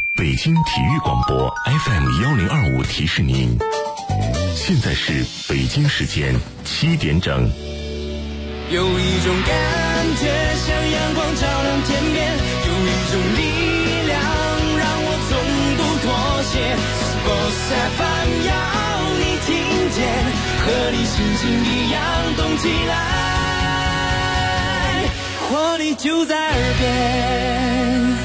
北京体育广播 FM1025提示您，现在是北京时间7点整。 有一种感觉像阳光照亮天边，有一种力量让我从不妥协。Sports FM 要你听见，和你心情一样动起来，活力就在耳边。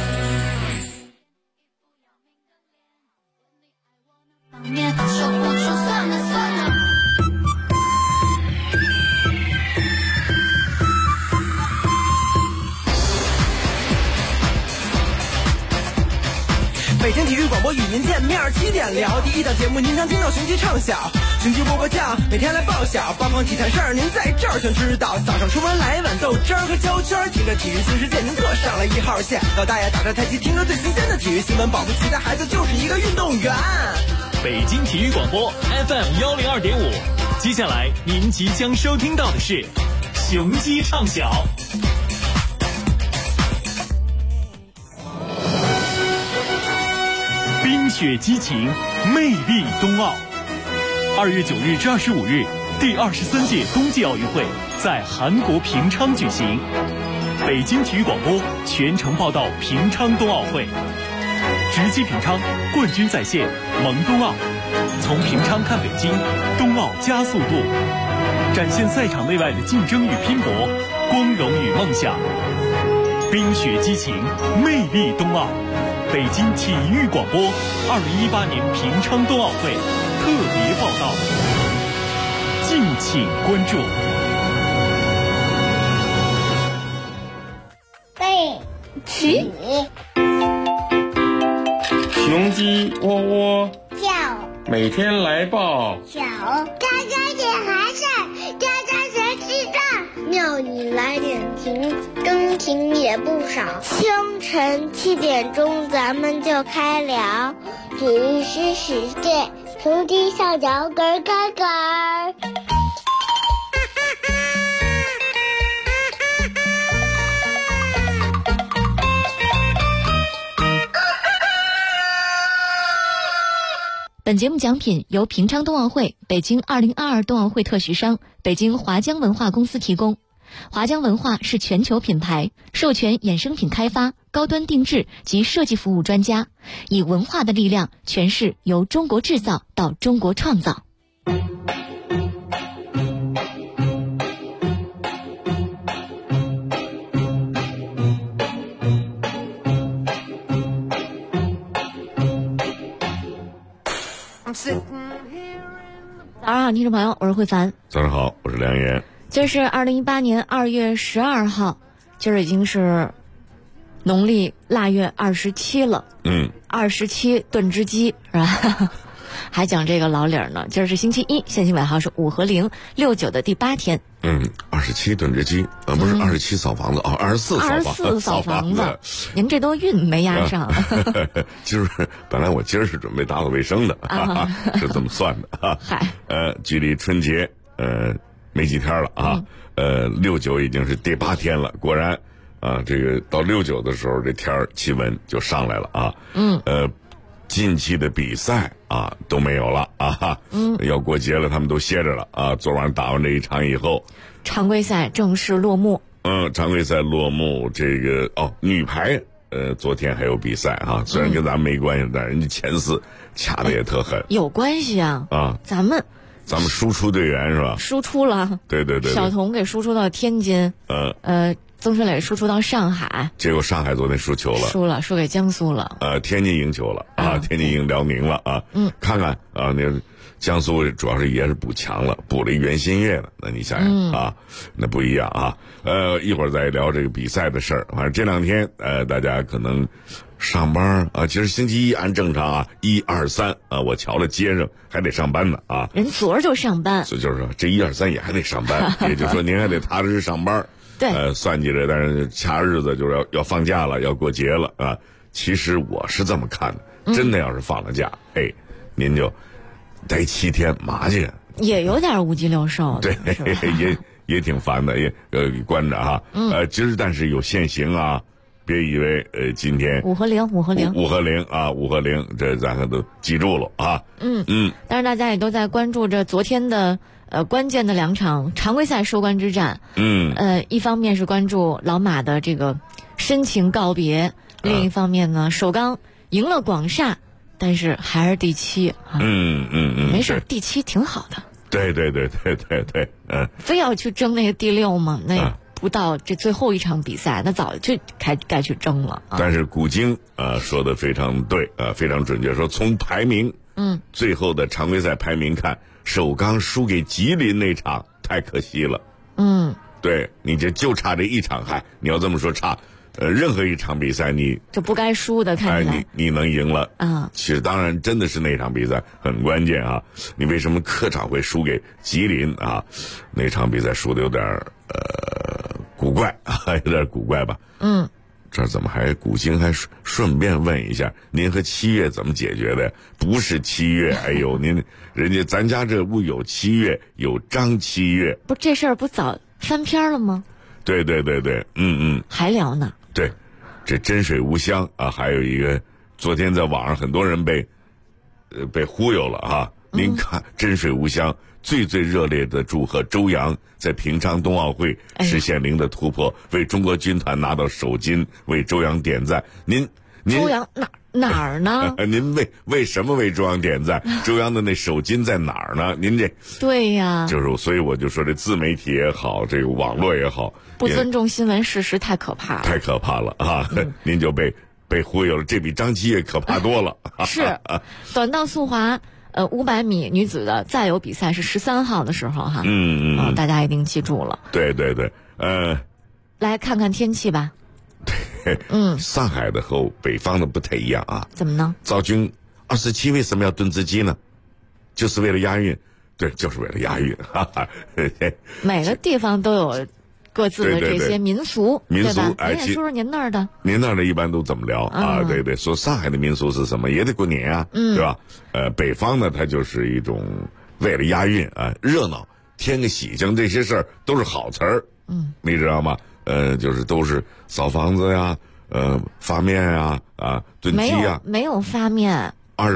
说不出算了算了。 北京体育广播与您见面，7点聊第一档节目，您常听到雄鸡唱晓，雄鸡波波酱，每天来报晓，八方体坛事儿您在这儿全知道。早上出门来碗豆汁儿和胶圈，听着体育新世界您坐上了1号线。老大爷打着太极，听着最新鲜的体育新闻，保不齐的孩子就是一个运动员。 北京体育广播 FM102.5，接下来您即将收听到的是雄鸡唱晓。冰雪激情，魅力冬奥。2月9日至25日，第23届冬季奥运会在韩国平昌举行。北京体育广播全程报道平昌冬奥会，直击平昌，冠军在线，萌冬奥。从平昌看北京，冬奥加速度，展现赛场内外的竞争与拼搏，光荣与梦想。冰雪激情，魅力冬奥。北京体育广播2018年平昌冬奥会特别报道，敬请关注。 背起雄鸡窝窝叫， 每天来报小家家点孩子，家家学记账，庙里来点情，钟情也不少。清晨7点钟，咱们就开聊体育新世界，雄鸡上脚咯咯咯。 本节目奖品由平昌冬奥会、北京2022冬奥会特许商北京华江文化公司提供。华江文化是全球品牌，授权衍生品开发、高端定制及设计服务专家，以文化的力量诠释由中国制造到中国创造。早上好，听众朋友，我是慧凡。 早上好，我是梁岩。 这是2018年2月12号，今儿已经是农历腊月27了。27炖只鸡是吧？还讲这个老理儿呢。今儿是星期一，现行尾号是5和0，69的第8天。 27炖只鸡，不是27扫房子啊，24 扫房子。您这都运没压上。 今儿本来我今儿是准备打扫卫生的是这么算的啊。 嗨， 距离春节没几天了啊。69已经是第8天了，果然啊，这个到69的时候，这天儿气温就上来了啊。近期的比赛啊都没有了啊。要过节了，他们都歇着了啊。昨晚打完这一场以后， 常规赛正式落幕。 常规赛落幕，这个女排昨天还有比赛啊，虽然跟咱们没关系，但人家前4掐的也特狠。 有关系啊。咱们输出队员是吧？ 输出了。对，小童给输出到天津。曾春磊输出到上海， 结果上海昨天输球了， 输给江苏了。 天津赢球了啊，天津赢辽宁了啊。看看啊，那个江苏主要是也是补强了，补了一袁心玥了。那你想想啊，那不一样啊。一会儿再聊这个比赛的事儿。反正这2天大家可能上班啊，其实星期一按正常啊，1、2、3啊，我瞧了街上还得上班呢啊。 人昨儿就上班， 所以就是说这1、2、3也还得上班，也就是说您还得踏实上班。 对， 算计着，但是掐日子就是要放假了，要过节了啊。其实我是这么看的，真的要是放了假，您就待7天麻去， 也有点无鸡六兽的。 对，也挺烦的，也关着啊。其实但是有限行啊， 别以为今天 5和0，5和0，5 和0啊，5和0，这咱可都记住了啊。 当然大家也都在关注着昨天的关键的2场常规赛收官之战。一方面是关注老马的这个深情告别，另一方面呢，首钢赢了广厦，但是还是第7啊。没事，第7挺好的。 对， 非要去争那个第6吗？那不到这最后一场比赛，那早就该去争了啊。 但是古京说的非常对非常准确，说从排名最后的常规赛排名看，首钢输给吉林那场太可惜了。对，你就差这一场，你要这么说差。任何一场比赛你就不该输的，看起来你能赢了其实当然真的是那场比赛很关键啊。你为什么客场会输给吉林啊？那场比赛输的有点古怪有点古怪吧。这怎么还古京还顺便问一下，您和七月怎么解决的？不是七月，哎呦，人家咱家这不有七月，有张七月， 不这事儿不早翻篇了吗？ 对， 还聊呢。 对，这真水无香啊，还有一个，昨天在网上很多人被忽悠了啊。您看真水无香，最热烈的祝贺周洋在平昌冬奥会实现0的突破，为中国军团拿到首金，为周洋点赞。您周洋哪儿呢？ 您为什么为周洋点赞？周洋的那首金在哪儿呢？您这对呀， 就是所以我就说这自媒体也好，这个网络也好， 不尊重新闻事实太可怕了， 太可怕了啊！您就被忽悠了，这比张七月可怕多了。 是，短道速滑500米女子的再有比赛是13号的时候哈。大家一定记住了。 对， 来看看天气吧。 上海的和北方的不太一样啊。 怎么呢？ 赵军27为什么要炖自己呢？就是为了押韵。对，就是为了押韵。 每个地方都有各自的这些民俗， 对吧？ 您也说说您那儿的。 您那儿的一般都怎么聊啊？对，说上海的民俗是什么？也得过年啊，对吧？北方呢，它就是一种为了押韵啊，热闹，添个喜庆，这些事儿都是好词儿。你知道吗？就是都是扫房子呀，发面呀，炖鸡呀。 没有发面。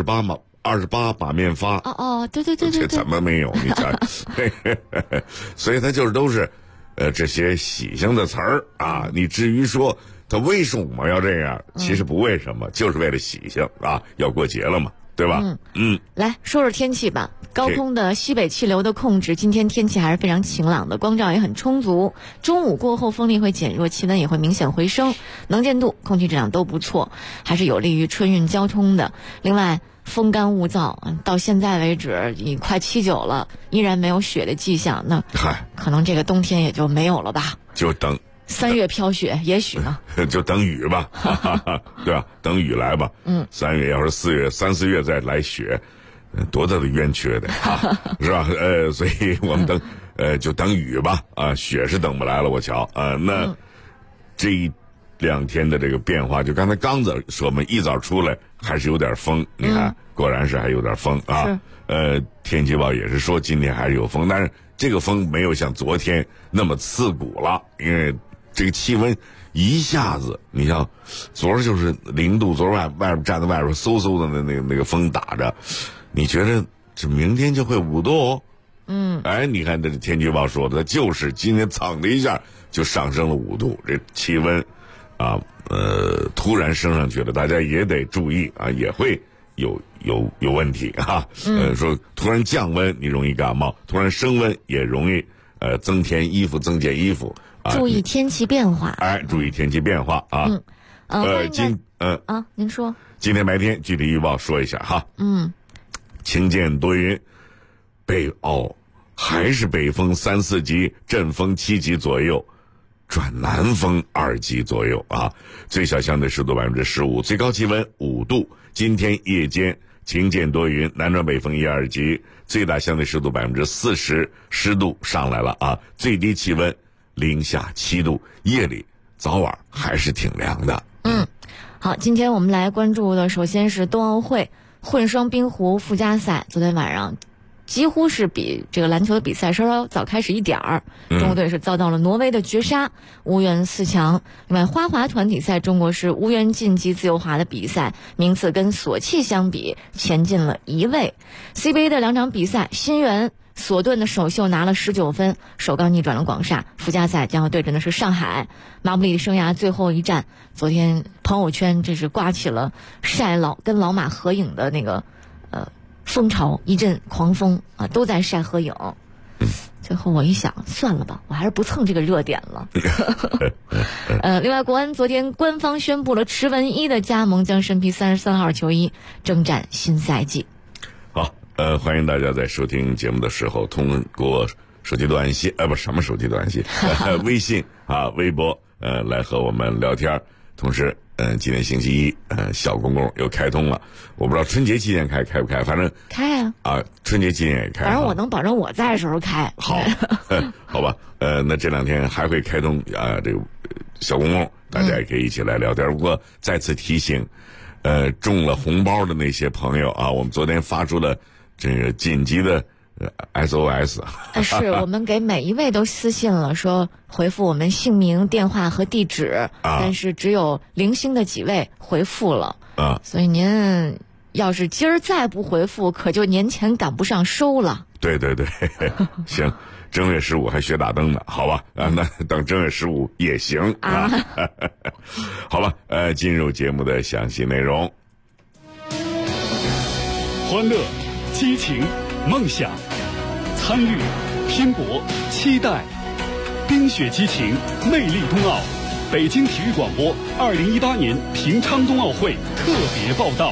28把面发。 对。 这怎么没有？你瞧，所以它就是都是。这些喜庆的词儿啊，你至于说他为什么要这样？其实不为什么，就是为了喜庆啊，要过节了嘛，对吧？ 来说说天气吧。高空的西北气流的控制，今天天气还是非常晴朗的，光照也很充足。中午过后风力会减弱，气温也会明显回升，能见度、空气质量都不错，还是有利于春运交通的。另外，风干物燥，到现在为止已快7、9了，依然没有雪的迹象。那可能这个冬天也就没有了吧？ 就等 3月飘雪，也许呢。 就等雨吧，对吧？等雨来吧。3月要是4月、3、4月再来雪，多大的冤屈的是吧？所以我们就等雨吧。雪是等不来了，我瞧。那这2天的这个变化，就刚才刚子说嘛，一早出来还是有点风，你看，果然是还有点风啊。天气预报也是说今天还是有风，但是这个风没有像昨天那么刺骨了，因为这个气温一下子，你像昨儿就是0度，昨儿外边站在外边嗖嗖的那个风打着，你觉得这明天就会5度哦？你看这天气预报说的，就是今天噌的一下就上升了5度，这气温。突然升上去了，大家也得注意啊，也会有问题啊。说突然降温你容易感冒，突然升温也容易增添衣服、增减衣服啊。 注意天气变化。 注意天气变化啊。 您说。 今天白天具体预报说一下哈。晴间多云，还是北风3、4级，阵风7级左右。转南风2级左右啊，最小相对湿度15%，最高气温5度。今天夜间晴间多云，南转北风1、2级，最大相对湿度40%，湿度上来了啊，最低气温零下7度，夜里早晚还是挺凉的。 好，今天我们来关注的首先是冬奥会混双冰壶附加赛，昨天晚上几乎是比这个篮球的比赛稍稍早开始一点儿。中国队是遭到了挪威的绝杀，无缘4强。另外，花滑团体赛中国是无缘晋级自由滑的比赛，名次跟索契相比前进了1位。CBA 的2场比赛，新源索顿的首秀拿了19分，首钢逆转了广厦。附加赛将要对阵的是上海。马布里生涯最后一战，昨天朋友圈这是刮起了跟老马合影的那个风潮，一阵狂风啊，都在晒合影。最后我一想，算了吧，我还是不蹭这个热点了。另外，国安昨天官方宣布了池文一的加盟，将身披33号球衣，征战新赛季。 好，欢迎大家在收听节目的时候通过手机短信，不什么手机短信，微信啊、微博，来和我们聊天。同时，今天星期一，小公共又开通了。我不知道春节期间开不开，反正开啊！ 啊，春节期间也开。 反正我能保证我在的时候开。 好，好吧，那这2天还会开通这个小公共，大家也可以一起来聊天。不过再次提醒，中了红包的那些朋友啊，我们昨天发出了这个紧急的SOS。 是我们给每一位都私信了，说回复我们姓名、电话和地址，但是只有零星的几位回复了啊，所以您要是今儿再不回复，可就年前赶不上收了。 对，行，正月15还学打灯呢，好吧？那等正月15也行啊。好吧，进入节目的详细内容。 欢乐、激情、梦想，参与、拼搏、期待，冰雪激情，魅力冬奥。北京体育广播2018年平昌冬奥会特别报道。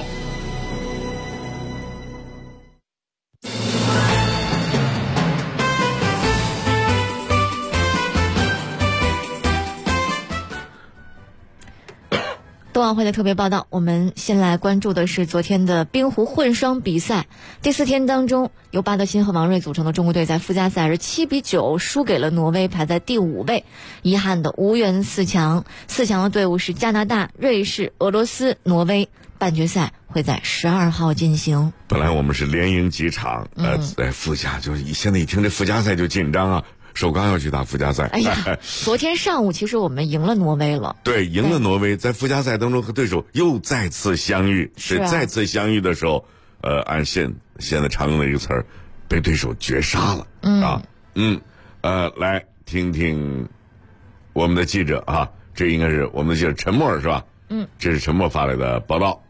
冬奥会的特别报道，我们先来关注的是昨天的冰壶混双比赛。第4天当中，由巴德辛和王睿组成的中国队在附加赛是7-9输给了挪威，排在第5位，遗憾的无缘4强。4强的队伍是加拿大、瑞士、俄罗斯、挪威。半决赛会在12号进行。 本来我们是连赢几场，在附加就是现在一听这附加赛就紧张啊。首钢要去打附加赛。 哎呀，昨天上午其实我们赢了挪威了。 对，赢了挪威，在附加赛当中和对手又再次相遇。是再次相遇的时候，按现在常用的一个词儿，被对手绝杀了。来听听我们的记者啊，这应该是我们的记者陈默是吧？这是陈默发来的报道。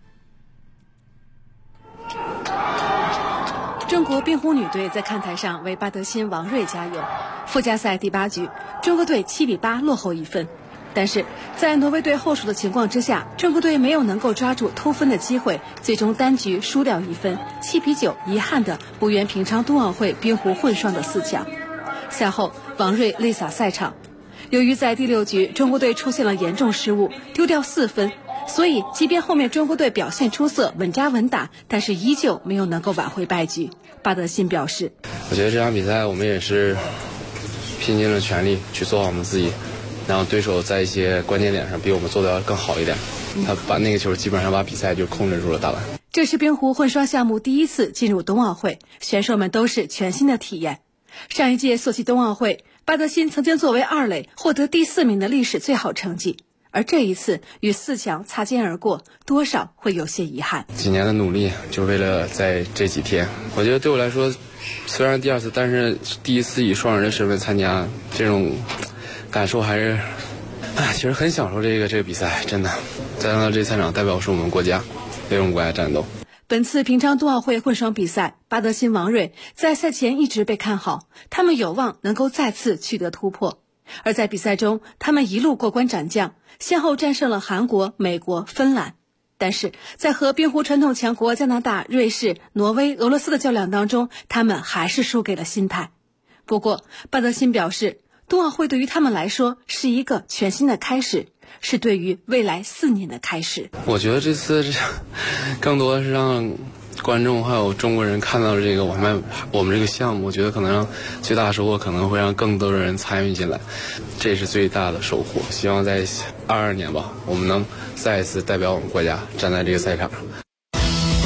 中国冰壶女队在看台上为巴德辛、王睿加油。附加赛第8局，中国队7-8落后1分，但是在挪威队后手的情况之下，中国队没有能够抓住偷分的机会，最终单局输掉1分，7-9，遗憾的无缘平昌冬奥会冰壶混双的4强。赛后，王睿泪洒赛场。由于在第6局，中国队出现了严重失误，丢掉4分。所以，即便后面中国队表现出色，稳扎稳打，但是依旧没有能够挽回败局。巴德辛表示：“ 我觉得这场比赛我们也是拼尽了全力去做好我们自己，然后对手在一些关键点上比我们做得要更好一点，他把那个球基本上把比赛就控制住了大半。” 这是冰壶混双项目第1次进入冬奥会，选手们都是全新的体验。上一届索契冬奥会，巴德辛曾经作为2垒获得第4名的历史最好成绩。而这一次与4强擦肩而过，多少会有些遗憾。 几年的努力，就为了在这几天。我觉得对我来说，虽然第2次，但是第1次以双人的身份参加，这种感受还是，其实很享受这个比赛，真的。再到这赛场，代表是我们国家，为我们国家战斗。 本次平昌冬奥会混双比赛，巴德辛、王睿在赛前一直被看好，他们有望能够再次取得突破。而在比赛中，他们一路过关斩将，先后战胜了韩国、美国、芬兰。但是在和冰壶传统强国加拿大、瑞士、挪威、俄罗斯的较量当中，他们还是输给了心态。不过，巴德辛表示，冬奥会对于他们来说是一个全新的开始，是对于未来4年的开始。 我觉得这次更多的是让观众还有中国人看到这个我们这个项目，我觉得可能让最大的收获可能会让更多的人参与进来，这是最大的收获。希望在22年吧，我们能再一次代表我们国家站在这个赛场上。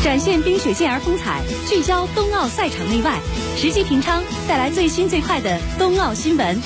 展现冰雪健儿风采，聚焦冬奥赛场内外，实际平昌带来最新最快的冬奥新闻。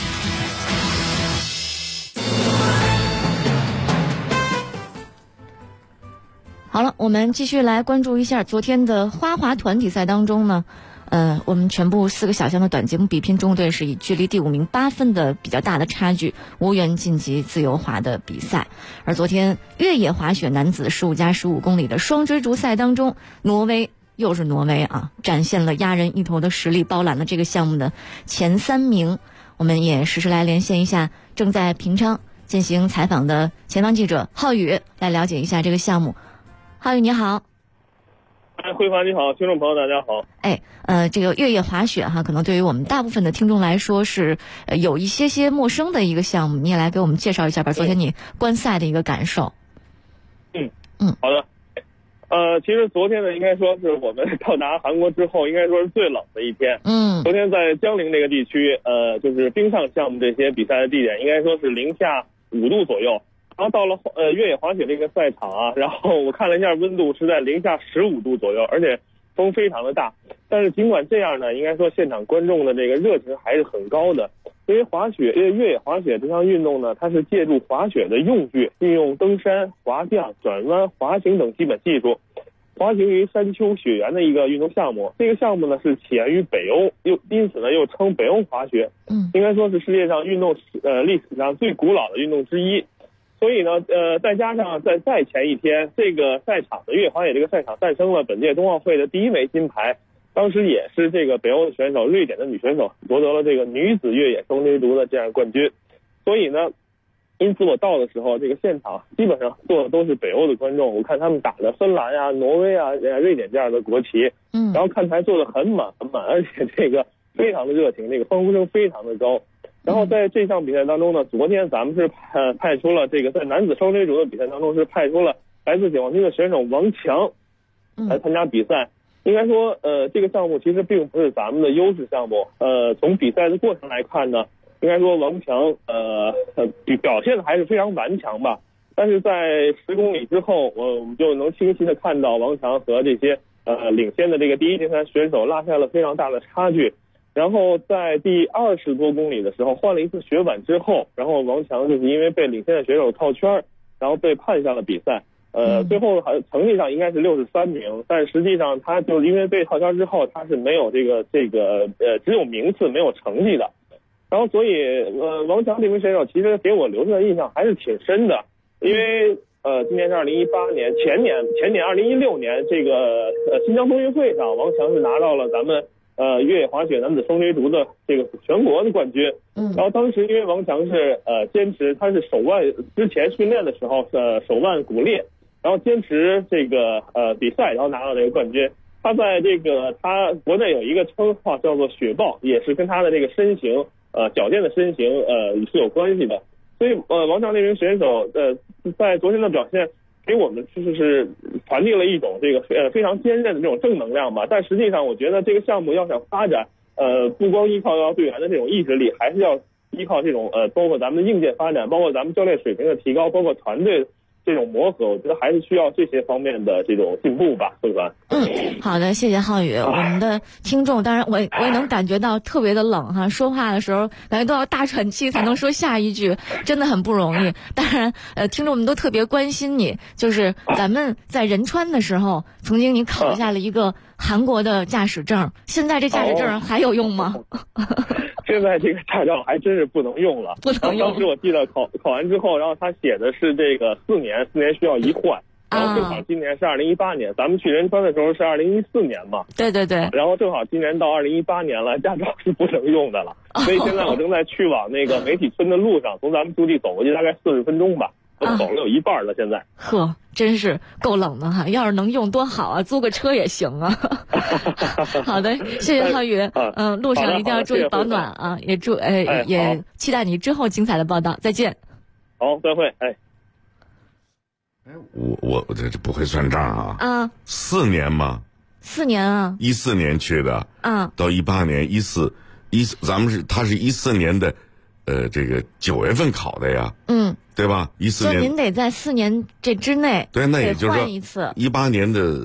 好了，我们继续来关注一下昨天的花滑团体赛当中呢。我们全部4个小项的短节目比拼，中国队是以距离第5名8分的比较大的差距无缘晋级自由滑的比赛。而昨天越野滑雪男子15+15公里的双追逐赛当中，又是挪威啊，展现了压人一头的实力，包揽了这个项目的前3名。我们也实时来连线一下正在平昌进行采访的前方记者浩宇，来了解一下这个项目。浩宇你好。 慧华你好，听众朋友大家好。 这个越野滑雪哈，可能对于我们大部分的听众来说是有一些陌生的一个项目，你也来给我们介绍一下吧，昨天你观赛的一个感受。 好的。其实昨天呢，应该说是我们到达韩国之后，应该说是最冷的一天。昨天在江陵这个地区，就是冰上项目这些比赛的地点，应该说是零下5度左右。然后到了越野滑雪这个赛场啊，然后我看了一下温度是在零下15度左右，而且风非常的大。但是尽管这样呢，应该说现场观众的这个热情还是很高的。因为越野滑雪这项运动呢，它是借助滑雪的用具，运用登山、滑降、转弯、滑行等基本技术，滑行于山丘雪原的一个运动项目。这个项目呢是起源于北欧，因此呢又称北欧滑雪。应该说是世界上运动历史上最古老的运动之一。所以呢，再加上在赛前一天，这个赛场的越野滑雪这个赛场诞生了本届冬奥会的第1枚金牌，当时也是这个北欧的选手，瑞典的女选手夺得了这个女子越野双追逐的这样冠军。所以呢，因此我到的时候，这个现场基本上坐的都是北欧的观众，我看他们打的芬兰啊、挪威啊、瑞典这样的国旗，然后看台坐的很满，而且这个非常的热情，这个欢呼声非常的高。然后在这项比赛当中呢，昨天咱们是派出了这个在男子双追逐的比赛当中是派出了来自解放军的选手王强来参加比赛。应该说这个项目其实并不是咱们的优势项目。从比赛的过程来看呢，应该说王强表现的还是非常顽强吧。但是在10公里之后，我们就能清晰的看到王强和这些领先的这个第1、第3选手拉下了非常大的差距。然后在第20多公里的时候换了一次雪板之后，然后王强就是因为被领先的选手套圈，然后被判下了比赛。最后成绩上应该是63名，但实际上他就因为被套圈之后，他是没有这个只有名次没有成绩的。然后所以王强这名选手其实给我留下的印象还是挺深的，因为今年是2018年，前年2016年这个新疆冬运会上，王强是拿到了咱们越野滑雪男子双追逐的这个全国的冠军。然后当时因为王强是坚持，他是手腕之前训练的时候手腕骨裂，然后坚持这个比赛，然后拿到这个冠军。他在这个他国内有一个称号叫做雪豹，也是跟他的这个身形矫健的身形是有关系的。所以王强这名选手在昨天的表现给我们就是传递了一种这个非常坚韧的这种正能量吧。但实际上我觉得这个项目要想发展，不光依靠队员的这种意志力，还是要依靠这种包括咱们的硬件发展，包括咱们教练水平的提高，包括团队这种磨合，我觉得还是需要这些方面的这种进步吧，慧凡。 好的，谢谢浩宇。我们的听众，当然我也能感觉到特别的冷哈，说话的时候感觉都要大喘气才能说下一句，真的很不容易。当然，听众们都特别关心你，就是咱们在仁川的时候，曾经你考下了一个韩国的驾驶证，现在这驾驶证还有用吗？ 现在这个驾照还真是不能用了， 不能用。 当时我记得考完之后，然后他写的是这个4年需要一换。然后正好今年是2018年，咱们去仁川的时候是2014年嘛。 对对对。 然后正好今年到2018年了，驾照是不能用的了。所以现在我正在去往那个媒体村的路上，从咱们驻地走过去大概40分钟吧，我走了有一半了。现在。 呵，真是够冷的哈！要是能用多好啊，租个车也行啊。好的，谢谢浩宇。路上一定要注意保暖啊，也也期待你之后精彩的报道。再见。 好，再会。 我这不会算账啊！4年吗 ？4年啊 ！14年去的到18年咱们他是14年的这个9月份考的呀，对吧？14年， 您得在4年这之内， 对，那也就是说换一次。 18年的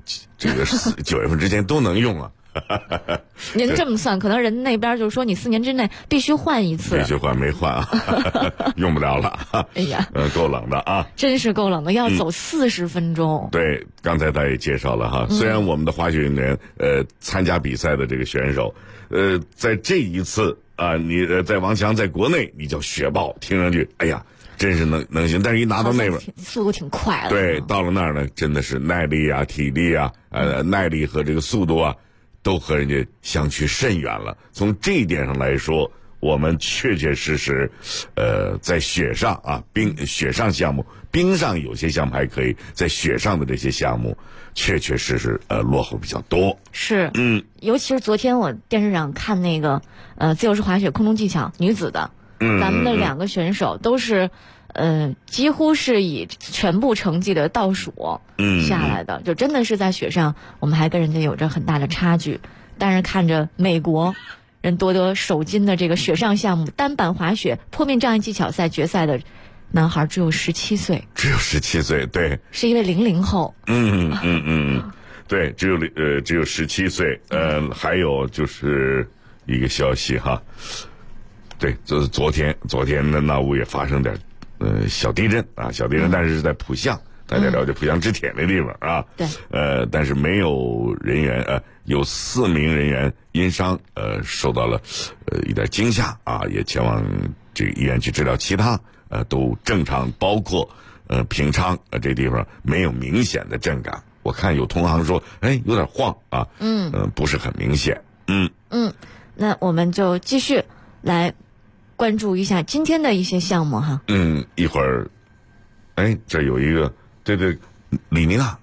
这个9月份之前都能用啊。 您这么算，可能人那边就是说你4年之内必须换一次。 必须换，没换啊，用不了了。 哎呀， 够冷的啊！ 真是够冷的，要走40分钟。 对，刚才他也介绍了哈，虽然我们的滑雪运动员参加比赛的这个选手，在这一次啊，你在王强在国内你叫雪豹，听上去哎呀真是能行，但是一拿到那边速度挺快的。 对，到了那儿呢，真的是耐力啊、体力啊、耐力和这个速度啊，都和人家相去甚远了。从这一点上来说，我们确确实实，在雪上啊，雪上项目，冰上有些项目还可以，在雪上的这些项目，确确实实落后比较多。 是，尤其是昨天我电视上看那个自由式滑雪空中技巧女子的，咱们的2个选手都是。几乎是以全部成绩的倒数下来的，就真的是在雪上，我们还跟人家有着很大的差距。但是看着美国人夺得首金的这个雪上项目单板滑雪坡面障碍技巧赛决赛的男孩只有17岁， 只有17岁，对， 是一位00后。 对，只有17岁。还有就是一个消息哈，对，就是昨天的那屋也发生点。小地震啊，但是是在浦项，大家了解浦项织铁那地方啊。 对。 但是没有人员，有4名人员因伤，受到了一点惊吓啊，也前往这个医院去治疗，其他都正常，包括平昌这地方没有明显的震感。我看有同行说，有点晃啊，不是很明显。 那我们就继续来。关注一下今天的一些项目哈。 一会儿，这有一个，对，李妮娜。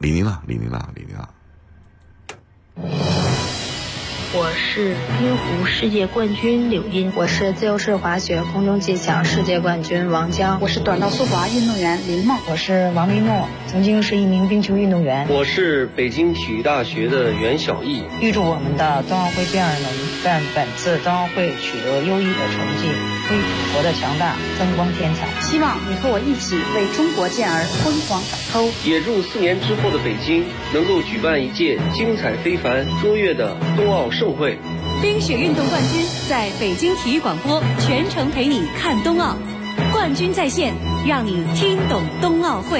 我是冰壶世界冠军柳茵， 我是自由式滑雪空中技巧世界冠军王江， 我是短道速滑运动员林梦， 我是王一诺，曾经是一名冰球运动员。 我是北京体育大学的袁小艺。 预祝我们的冬奥会健儿能在本次冬奥会取得优异的成绩，为祖国的强大增光添彩。 希望你和我一起为中国健儿疯狂打 call。 也祝4年之后的北京能够举办一届精彩非凡、卓越的冬奥盛会。 冰雪运动冠军在北京体育广播全程陪你看冬奥，冠军在线，让你听懂冬奥会。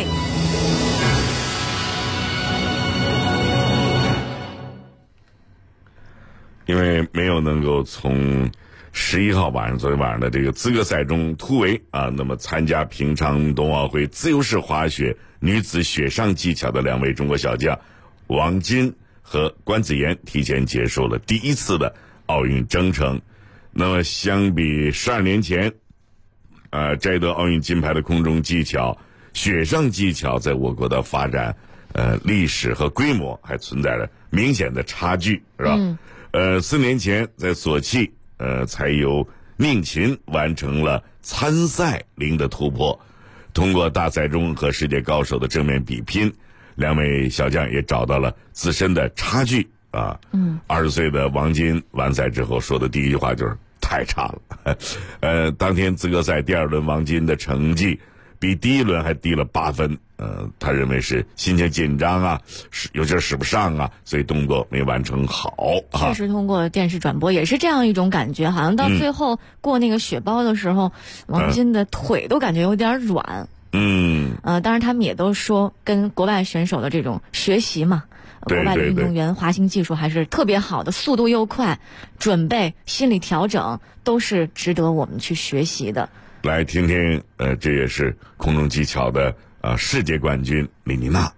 因为没有能够从11号晚上，昨天晚上的这个资格赛中突围啊，那么参加平昌冬奥会自由式滑雪女子雪上技巧的2位中国小将王金和关子妍提前结束了第1次的奥运征程。那么相比12年前摘得奥运金牌的空中技巧，雪上技巧在我国的发展历史和规模还存在着明显的差距，是吧？4年前在索契才由宁琴完成了参赛零的突破。通过大赛中和世界高手的正面比拼，2位小将也找到了自身的差距啊。20岁的王金完赛之后说的第一句话就是太差了。当天资格赛第2轮王金的成绩比第1轮还低了8分。他认为是心情紧张啊，有劲使不上啊，所以动作没完成好。 确实通过电视转播也是这样一种感觉，好像到最后过那个雪包的时候，王金的腿都感觉有点软。当然他们也都说跟国外选手的这种学习嘛，国外的运动员滑行技术还是特别好的，速度又快，准备心理调整都是值得我们去学习的。 来听听这也是空中技巧的世界冠军李妮娜。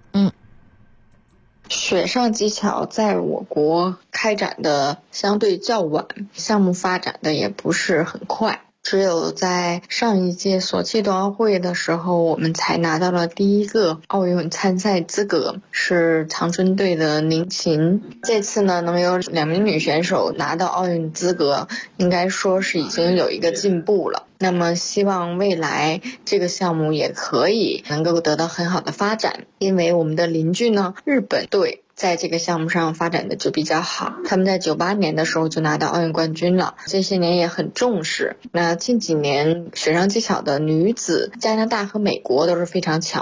雪上技巧在我国开展的相对较晚，项目发展的也不是很快，只有在上一届索契冬奥会的时候，我们才拿到了第1个奥运参赛资格，是长春队的宁琴。这次呢，能有2名女选手拿到奥运资格，应该说是已经有一个进步了。那么希望未来这个项目也可以能够得到很好的发展，因为我们的邻居呢，日本队在这个项目上发展的就比较好，他们在98年的时候就拿到奥运冠军了，这些年也很重视。那近几年雪上技巧的女子，加拿大和美国都是非常强的。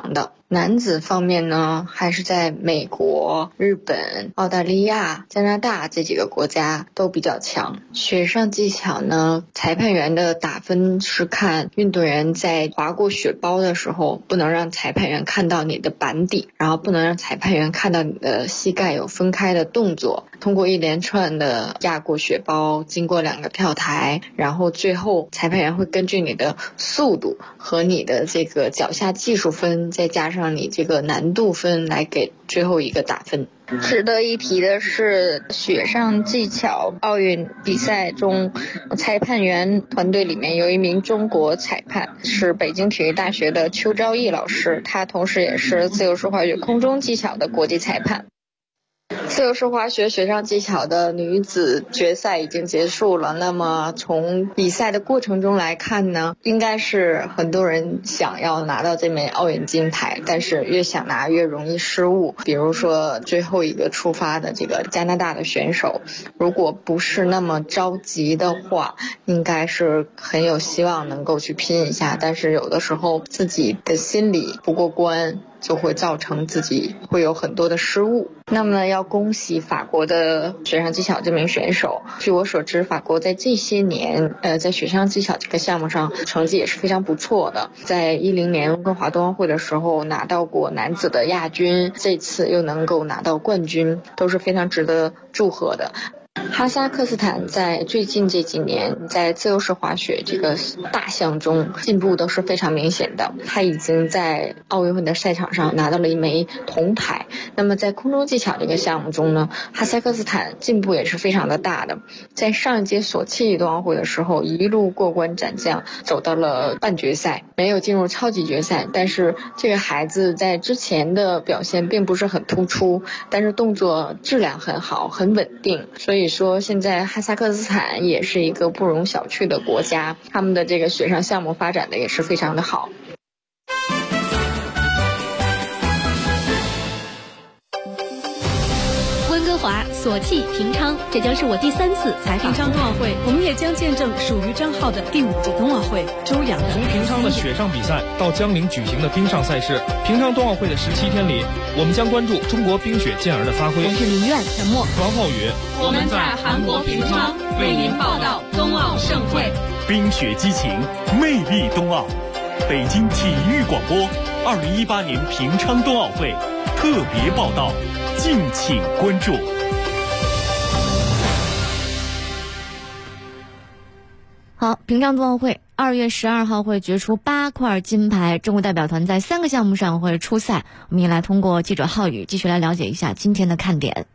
男子方面呢，还是在美国、日本、澳大利亚、加拿大这几个国家都比较强。雪上技巧呢，裁判员的打分是看运动员在滑过雪包的时候，不能让裁判员看到你的板底，然后不能让裁判员看到你的膝盖有分开的动作。通过一连串的压过雪包，经过2个跳台，然后最后裁判员会根据你的速度和你的这个脚下技术分，再加上你这个难度分来给最后一个打分。值得一提的是，雪上技巧奥运比赛中，裁判员团队里面有一名中国裁判，是北京体育大学的邱昭义老师，他同时也是自由式滑雪空中技巧的国际裁判。自由式滑雪雪上技巧的女子决赛已经结束了，那么从比赛的过程中来看呢，应该是很多人想要拿到这枚奥运金牌，但是越想拿越容易失误。比如说最后一个出发的这个加拿大的选手，如果不是那么着急的话，应该是很有希望能够去拼一下，但是有的时候自己的心理不过关，就会造成自己会有很多的失误。那么要恭喜法国的雪上技巧这名选手。据我所知，法国在这些年在雪上技巧这个项目上成绩也是非常不错的，在2010年温哥华冬奥会的时候拿到过男子的亚军，这次又能够拿到冠军，都是非常值得祝贺的。哈萨克斯坦在最近这几年在自由式滑雪这个大项中进步都是非常明显的，他已经在奥运会的赛场上拿到了1枚铜牌。那么在空中技巧这个项目中呢，哈萨克斯坦进步也是非常的大的，在上一届索契冬奥会的时候一路过关斩将，走到了半决赛，没有进入超级决赛，但是这个孩子在之前的表现并不是很突出，但是动作质量很好，很稳定，所以说现在哈萨克斯坦也是一个不容小觑的国家，他们的这个雪上项目发展的也是非常的好。 温哥华、索契、平昌，这将是我第3次采访平昌冬奥会，我们也将见证属于张浩的第5届冬奥会。周洋从平昌的雪上比赛到江陵举行的冰上赛事，平昌冬奥会的17天里，我们将关注中国冰雪健儿的发挥。 我是林苑、陈默、 王浩宇， 我们在韩国平昌为您报道冬奥盛会。 冰雪激情，魅力冬奥。北京体育广播2018年平昌冬奥会特别报道，敬请关注。 好，平昌冬奥会2月12号会决出8块金牌，中国代表团在3个项目上会出赛。我们也来通过记者浩宇继续来了解一下今天的看点。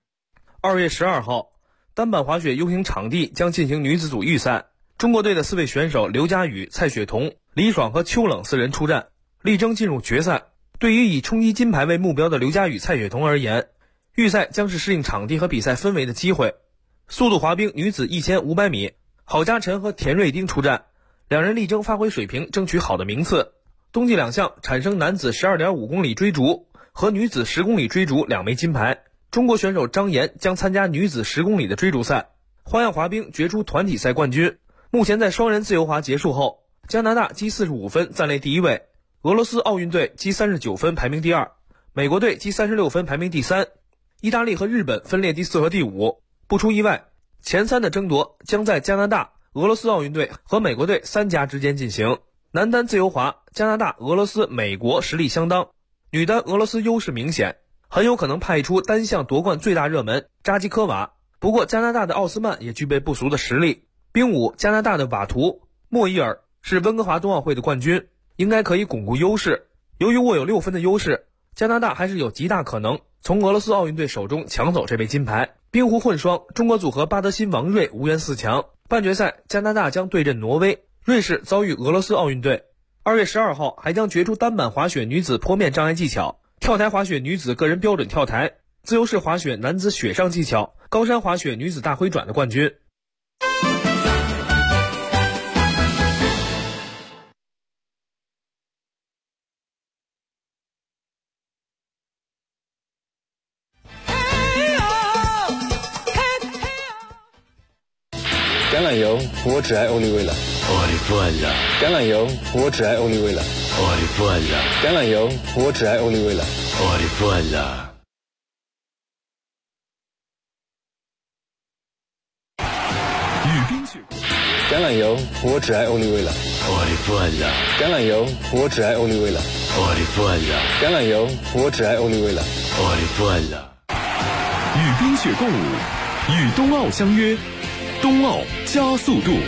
2月12号，单板滑雪 U 型场地将进行女子组预赛，中国队的4位选手刘佳宇、蔡雪桐、李爽和邱冷4人出战，力争进入决赛。对于以冲击金牌为目标的刘佳宇、蔡雪桐而言，预赛将是适应场地和比赛氛围的机会。速度滑冰女子1500米，郝佳晨和田瑞丁出战，两人力争发挥水平，争取好的名次。冬季2项产生男子 12.5 公里追逐和女子10公里追逐2枚金牌。中国选手张岩将参加女子10公里的追逐赛。花样滑冰决出团体赛冠军。目前在双人自由滑结束后，加拿大积45分暂列第1位，俄罗斯奥运队积39分排名第2，美国队积36分排名第3，意大利和日本分列第4和第5。不出意外，前3的争夺将在加拿大、俄罗斯奥运队和美国队3家之间进行。男单自由滑，加拿大、俄罗斯、美国实力相当，女单俄罗斯优势明显，很有可能派出单项夺冠最大热门扎基科娃。不过加拿大的奥斯曼也具备不俗的实力。冰舞，加拿大的瓦图、莫伊尔是温哥华冬奥会的冠军，应该可以巩固优势。由于握有6分的优势，加拿大还是有极大可能从俄罗斯奥运队手中抢走这枚金牌。冰壶混双，中国组合巴德辛、王睿无缘4强。半决赛，加拿大将对阵挪威，瑞士遭遇俄罗斯奥运队。2月12号还将决出单板滑雪女子坡面障碍技巧、跳台滑雪女子个人标准跳台、自由式滑雪男子雪上技巧、高山滑雪女子大回转的冠军。 橄榄油，我只爱欧丽味了。橄榄油，我只爱欧丽味了。 我的饭了。 橄榄油，我只爱欧丽味了。 我的饭了。 与冰雪。 橄榄油，我只爱欧丽味了。 我的饭了。 橄榄油，我只爱欧丽味了。 我的饭了。 橄榄油，我只爱欧丽味了。 我的饭了。 与冰雪共舞，与冬奥相约，冬奥加速度。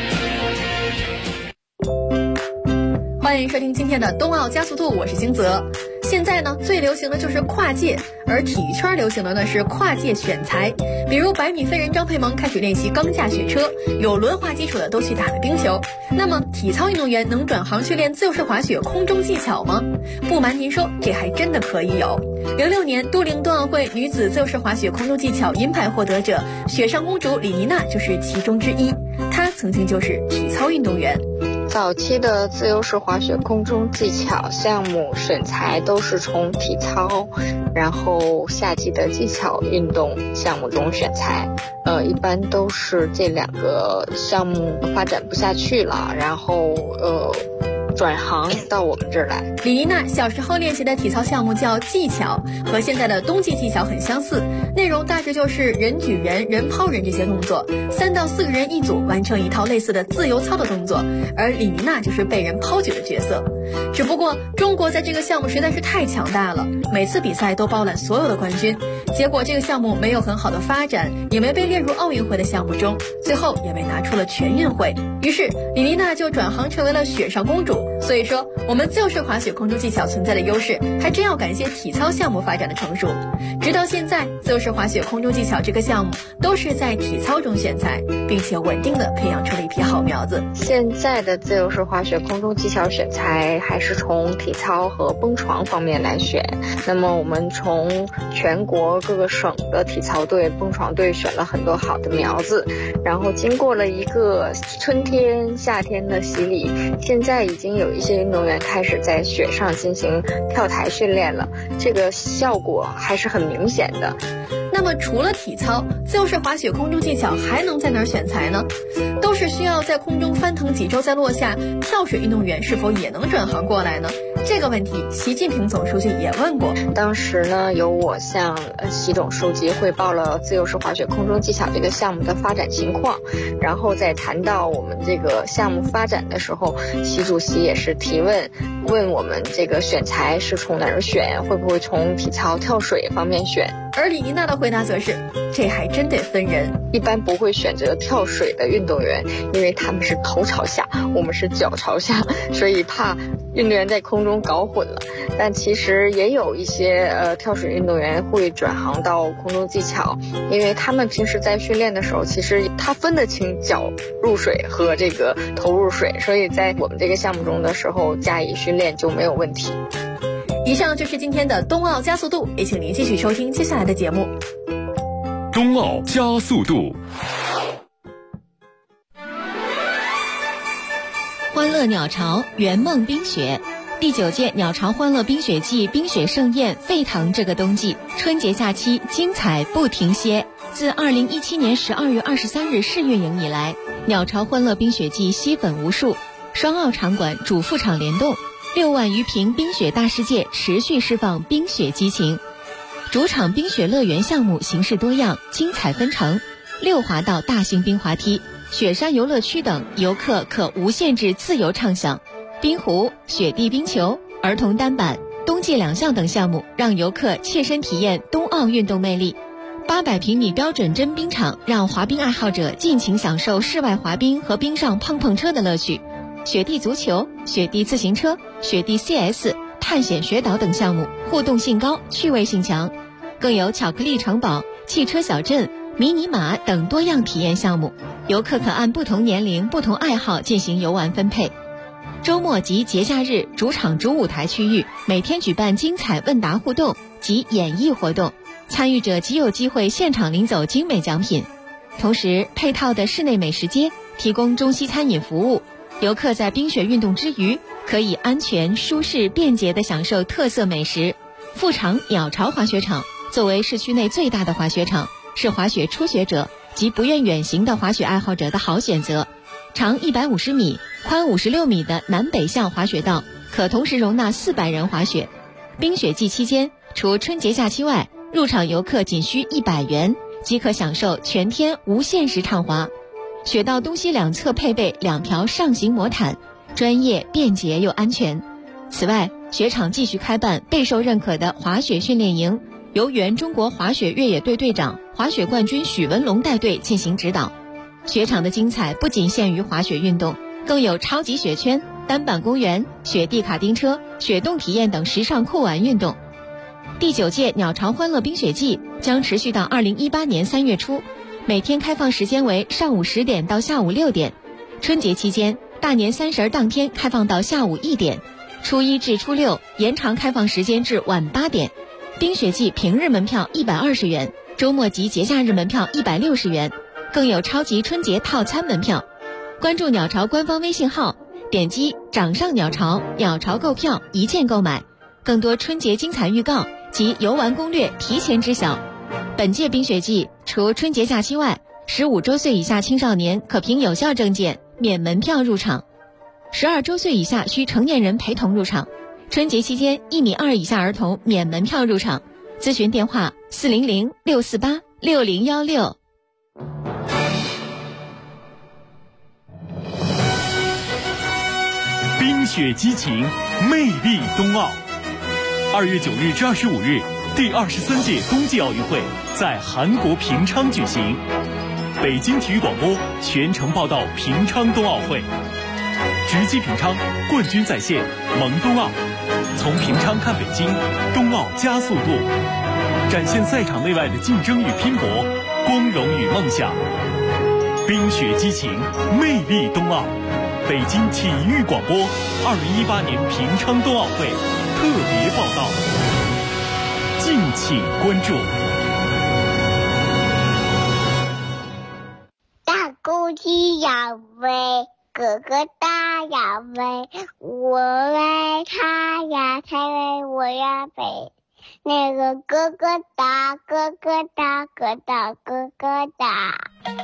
欢迎收听今天的冬奥加速度，我是金泽。现在呢，最流行的就是跨界，而体育圈流行的呢是跨界选材。比如100米飞人张培萌开始练习钢架雪车，有轮滑基础的都去打了冰球。那么体操运动员能转行去练自由式滑雪空中技巧吗？不瞒您说，这还真的可以有。06年都灵冬奥会女子自由式滑雪空中技巧银牌获得者雪上公主李妮娜就是其中之一，她曾经就是体操运动员。 早期的自由式滑雪空中技巧项目选材都是从体操，然后夏季的技巧运动项目中选材。一般都是这2个项目发展不下去了，然后转行到我们这儿来。 李妮娜小时候练习的体操项目叫技巧，和现在的冬季技巧很相似，内容大致就是人举人、人抛人这些动作，3到4个人一组完成一套类似的自由操的动作，而李妮娜就是被人抛举的角色。只不过中国在这个项目实在是太强大了，每次比赛都包揽所有的冠军，结果这个项目没有很好的发展，也没被列入奥运会的项目中，最后也被拿出了全运会。于是李妮娜就转行成为了雪上公主。所以说我们自由式滑雪空中技巧存在的优势还真要感谢体操项目发展的成熟。直到现在，自由式滑雪空中技巧这个项目都是在体操中选材，并且稳定的培养出了一批好苗子。 现在的自由式滑雪空中技巧选材还是从体操和蹦床方面来选。那么我们从全国各个省的体操队、蹦床队选了很多好的苗子，然后经过了一个春天、夏天的洗礼，现在已经有一些运动员开始在雪上进行跳台训练了，这个效果还是很明显的。 那么除了体操，自由式滑雪空中技巧还能在哪儿选材呢？都是需要在空中翻腾几周再落下，跳水运动员是否也能转行过来呢？这个问题习近平总书记也问过。 当时呢，由我向习总书记汇报了自由式滑雪空中技巧这个项目的发展情况，然后在谈到我们这个项目发展的时候，习主席也是提问我们这个选材是从哪儿选，会不会从体操跳水方面选。 而李妮娜的回答则是，这还真得分人， 一般不会选择跳水的运动员，因为他们是头朝下，我们是脚朝下，所以怕运动员在空中搞混了。但其实也有一些跳水运动员会转行到空中技巧，因为他们平时在训练的时候，其实他分得清脚入水和这个头入水，所以在我们这个项目中的时候加以训练就没有问题。 以上就是今天的冬奥加速度，也请您继续收听接下来的节目。 冬奥加速度， 欢乐鸟巢，圆梦冰雪。第9届鸟巢欢乐冰雪季冰雪盛宴沸腾这个冬季，春节假期精彩不停歇。自2017年12月23日试运营以来，鸟巢欢乐冰雪季吸粉无数，双奥场馆主副场联动，6万余平冰雪大世界持续释放冰雪激情。主场冰雪乐园项目形式多样，精彩纷呈，6滑道大型冰滑梯、雪山游乐区等，游客可无限制自由畅享。冰壶、雪地冰球、儿童单板、冬季2项等项目，让游客切身体验冬奥运动魅力。800平米标准真冰场，让滑冰爱好者尽情享受室外滑冰和冰上碰碰车的乐趣。雪地足球、雪地自行车、雪地 CS、探险雪岛等项目互动性高，趣味性强，更有巧克力城堡、汽车小镇、迷你马等多样体验项目，游客可按不同年龄、不同爱好进行游玩分配。周末及节假日，主场主舞台区域每天举办精彩问答互动及演艺活动，参与者即有机会现场领走精美奖品。同时，配套的室内美食街提供中西餐饮服务，游客在冰雪运动之余，可以安全、舒适、便捷地享受特色美食。副场鸟巢滑雪场作为市区内最大的滑雪场，是滑雪初学者及不愿远行的滑雪爱好者的好选择。长150米、宽56米的南北向滑雪道， 可同时容纳400人滑雪。冰雪季期间，除春节假期外，入场游客仅需100元即可享受全天无限时畅滑。雪道东西两侧配备2条上行魔毯，专业、便捷又安全。此外，雪场继续开办备受认可的滑雪训练营，由原中国滑雪越野队队长、滑雪冠军许文龙带队进行指导。雪场的精彩不仅限于滑雪运动，更有超级雪圈、单板公园、雪地卡丁车、雪洞体验等时尚酷玩运动。第9届鸟巢欢乐冰雪季将持续到2018年3月初，每天开放时间为上午10点到下午6点。春节期间，大年30当天开放到下午1点，初1至初6延长开放时间至晚8点。冰雪季平日门票120元，周末及节假日门票160元，更有超级春节套餐门票。关注鸟巢官方微信号，点击掌上鸟巢，鸟巢购票一键购买，更多春节精彩预告及游玩攻略提前知晓。本届冰雪季除春节假期外，15周岁以下青少年可凭有效证件免门票入场，12周岁以下需成年人陪同入场。春节期间1.2米以下儿童免门票入场。咨询电话400-648-6016。 冰雪激情，魅力冬奥。2月9日至25日，第23届冬季奥运会在韩国平昌举行。北京体育广播全程报道平昌冬奥会，直击平昌，冠军在线，萌冬奥。从平昌看北京，冬奥加速度，展现赛场内外的竞争与拼搏，光荣与梦想。冰雪激情，魅力冬奥。北京体育广播2018年平昌冬奥会特别报道，敬请关注。 大公鸡要飞，哥哥大要飞，我为他呀，才为我呀飞。那个哥哥大，哥哥大，哥大哥哥大。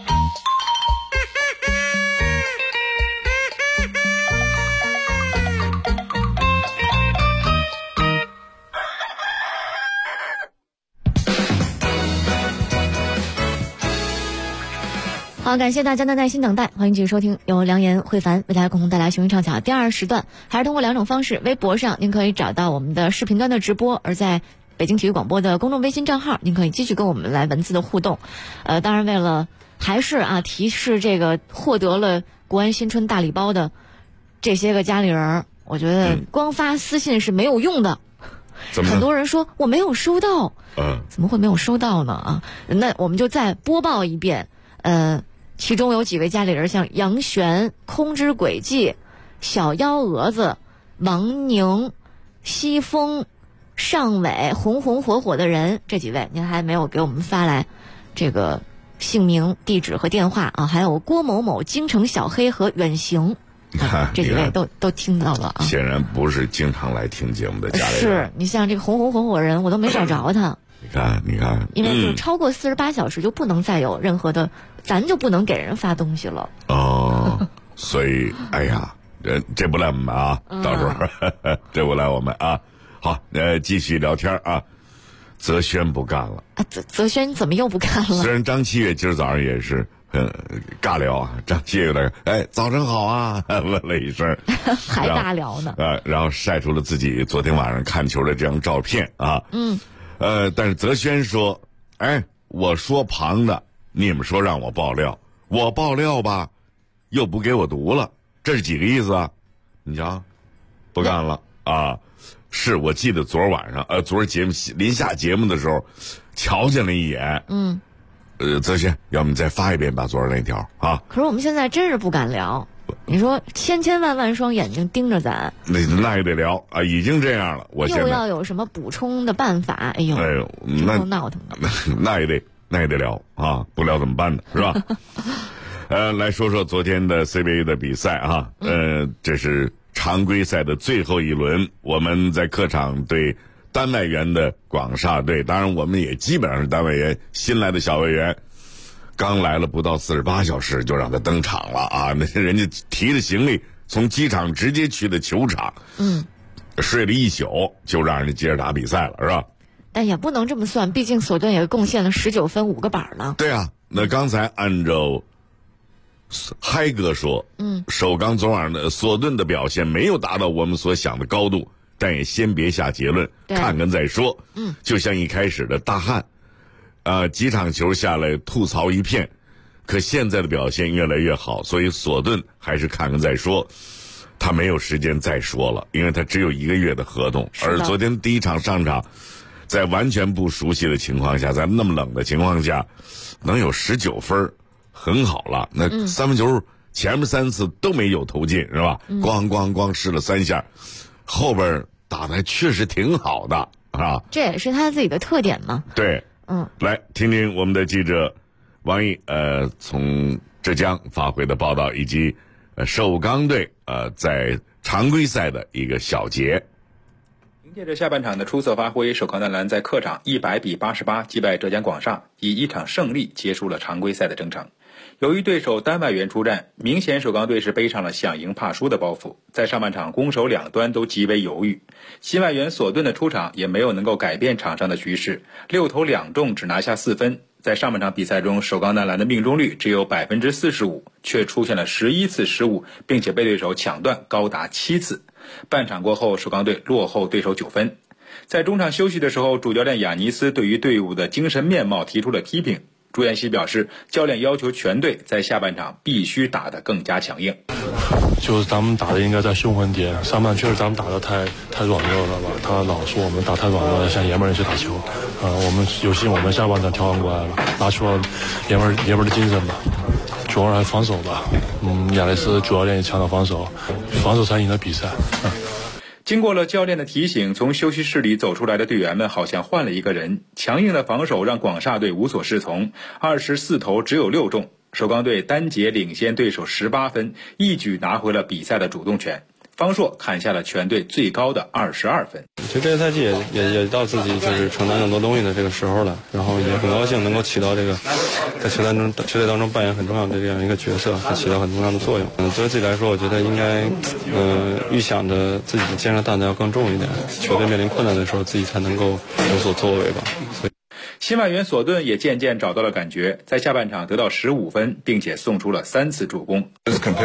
好，感谢大家的耐心等待，欢迎继续收听由梁岩、慧凡为大家共同带来雄鹰唱巧第2时段，还是通过2种方式。微博上您可以找到我们的视频端的直播，而在北京体育广播的公众微信账号，您可以继续跟我们来文字的互动。当然为了还是提示这个获得了国安新春大礼包的这些个家里人，我觉得光发私信是没有用的。很多人说我没有收到，怎么会没有收到呢？那我们就再播报一遍。其中有几位家里人，像杨璇、空之轨迹、小幺蛾子、王宁、西风、尚伟、红红火火的人，这几位您还没有给我们发来这个姓名、地址和电话还有郭某某、京城小黑和远行，这几位都听到了显然不是经常来听节目的家里人。 是你像这个红红火火人，我都没找着他。 你看， 因为就超过48小时就不能再有任何的，咱就不能给人发东西了。 所以哎呀，这不赖我们到时候这不赖我们好，继续聊天泽轩不干了泽轩怎么又不干了？ 虽然张七月今儿早上也是尬聊张七月有点早晨好问了一声， 还尬聊呢然后晒出了自己昨天晚上看球的这张照片但是泽轩说我说旁的，你们说让我爆料，我爆料吧又不给我读了，这是几个意思你瞧，不干了是我记得昨儿晚上昨儿节目临下节目的时候瞧见了一眼泽轩，要不你再发一遍吧昨儿那条可是我们现在真是不敢聊，你说千千万万双眼睛盯着咱， 那也得聊已经这样了，我现在又要有什么补充的办法？哎呦那闹腾的， 那也得聊不聊怎么办呢？是吧？来说说昨天的 CBA 的比赛这是常规赛的最后一轮，我们在客场对丹麦援的广厦队，当然我们也基本上是丹麦援新来的小队员，刚来了不到48小时就让他登场了那人家提着行李从机场直接去的球场睡了一宿就让人接着打比赛了，是吧？ 但也不能这么算，毕竟索顿也贡献了19分5个板呢。 对啊，那刚才按照嗨哥说，首钢昨晚的索顿的表现没有达到我们所想的高度，但也先别下结论，看看再说。就像一开始的大汉，几场球下来吐槽一片，可现在的表现越来越好，所以索顿还是看看再说。他没有时间再说了，因为他只有1个月的合同，而昨天第一场上场，在完全不熟悉的情况下，在那么冷的情况下，能有19分，很好了。那三分球前面3次都没有投进，是吧？咣咣咣试了3下，后边打得还确实挺好的啊。 这也是他自己的特点嘛。 对，来听听我们的记者王毅从浙江发回的报道，以及首钢队在常规赛的一个小结。 凭借着下半场的出色发挥，首钢男篮在客场100比88击败浙江广厦，以1场胜利结束了常规赛的征程。由于对手单外援出战，明显首钢队是背上了想赢怕输的包袱，在上半场攻守两端都极为犹豫。新外援索顿的出场也没有能够改变场上的局势，6投2中只拿下4分。在上半场比赛中，首钢男篮的命中率只有 45%， 却出现了11次失误，并且被对手抢断高达7次。半场过后，首钢队落后对手9分。在中场休息的时候，主教练亚尼斯对于队伍的精神面貌提出了批评。朱彦西表示，教练要求全队在下半场必须打得更加强硬。 就是咱们打的应该再凶狠点，上半确实咱们打的太软弱了吧？他老说我们打太软弱了，像爷们儿去打球。我们有幸我们下半场调整过来了，拿出了爷们儿的精神吧。主要还是防守吧。亚雷斯主教练也强调防守才赢了比赛。 经过了教练的提醒，从休息室里走出来的队员们好像换了一个人。强硬的防守让广厦队无所适从，24投只有6中。首钢队单节领先对手18分，一举拿回了比赛的主动权。方硕砍下了全队最高的22分。 其实这个赛季也到自己就是承担更多东西的这个时候了，然后也很高兴能够起到这个在球队当中扮演很重要的这样一个角色，和起到很重要的作用。对自己来说，我觉得应该预想着自己的肩上担子要更重一点，球队面临困难的时候，自己才能够有所作为吧。所以新外援索顿也渐渐找到了感觉，在下半场得到15分，并且送出了3次助攻。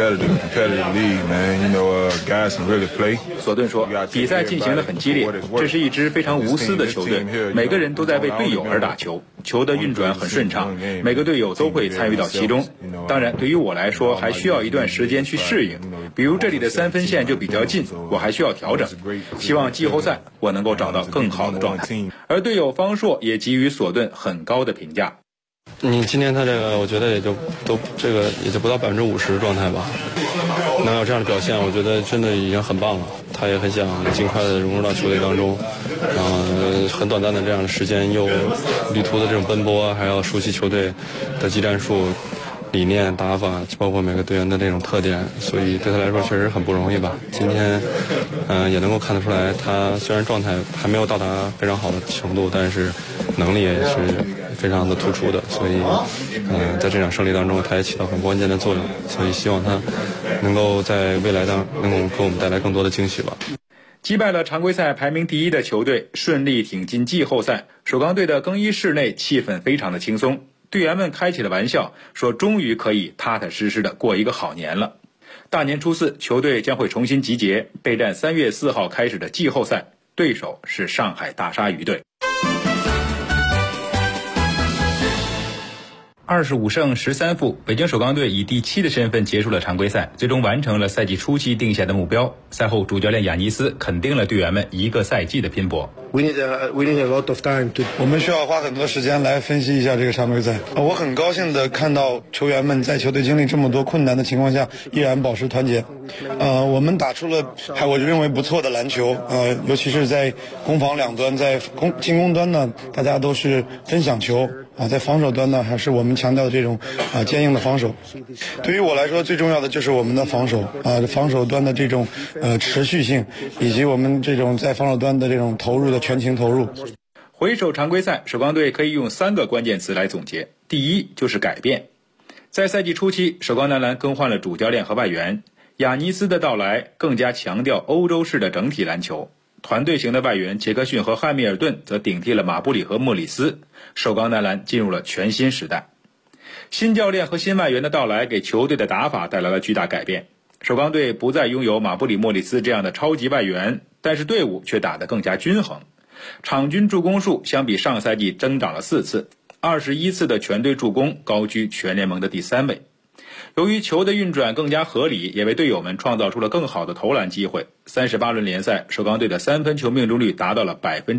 索顿说，比赛进行得很激烈，这是一支非常无私的球队，每个人都在为队友而打球，球的运转很顺畅，每个队友都会参与到其中。当然，对于我来说，还需要一段时间去适应，比如这里的3分线就比较近，我还需要调整。希望季后赛我能够找到更好的状态。而队友方硕也给予索顿很高的评价。 今天他这个我觉得也就不到50%状态吧，能有这样的表现，我觉得真的已经很棒了。他也很想尽快的融入到球队当中，然后很短暂的这样的时间，又旅途的这种奔波，还要熟悉球队的技战术、理念、打法，包括每个队员的这种特点，所以对他来说确实很不容易吧。今天也能够看得出来，他虽然状态还没有到达非常好的程度，但是能力也是非常的突出的，所以在这场胜利当中，他也起到很关键的作用，所以希望他能够在未来能够给我们带来更多的惊喜吧。 击败了常规赛排名第1的球队，顺利挺进季后赛。首钢队的更衣室内气氛非常的轻松，队员们开起了玩笑，说终于可以踏踏实实的过一个好年了。大年初4，球队将会重新集结，备战3月4号开始的季后赛，对手是上海大鲨鱼队。25胜13负，北京首钢队以第7的身份结束了常规赛，最终完成了赛季初期定下的目标。赛后，主教练亚尼斯肯定了队员们一个赛季的拼搏。 我们需要花很多时间来分析一下这个常规赛。我很高兴的看到球员们在球队经历这么多困难的情况下，依然保持团结。我们打出了我认为不错的篮球。尤其是在攻防两端，在进攻端呢，大家都是分享球。在防守端呢，还是我们强调的这种坚硬的防守。对于我来说，最重要的就是我们的防守防守端的这种持续性，以及我们这种在防守端的这种投入的全情投入。 回首常规赛，首钢队可以用3个关键词来总结。第一就是改变。在赛季初期，首钢男篮更换了主教练和外援，亚尼斯的到来更加强调欧洲式的整体篮球。 团队型的外援杰克逊和汉密尔顿则顶替了马布里和莫里斯，首钢男篮进入了全新时代。新教练和新外援的到来给球队的打法带来了巨大改变。首钢队不再拥有马布里、莫里斯这样的超级外援，但是队伍却打得更加均衡。场均助攻数相比上赛季增长了4次，21次的全队助攻高居全联盟的第3位。由于球的运转更加合理，也为队友们创造出了更好的投篮机会。38轮联赛，首钢队的3分球命中率达到了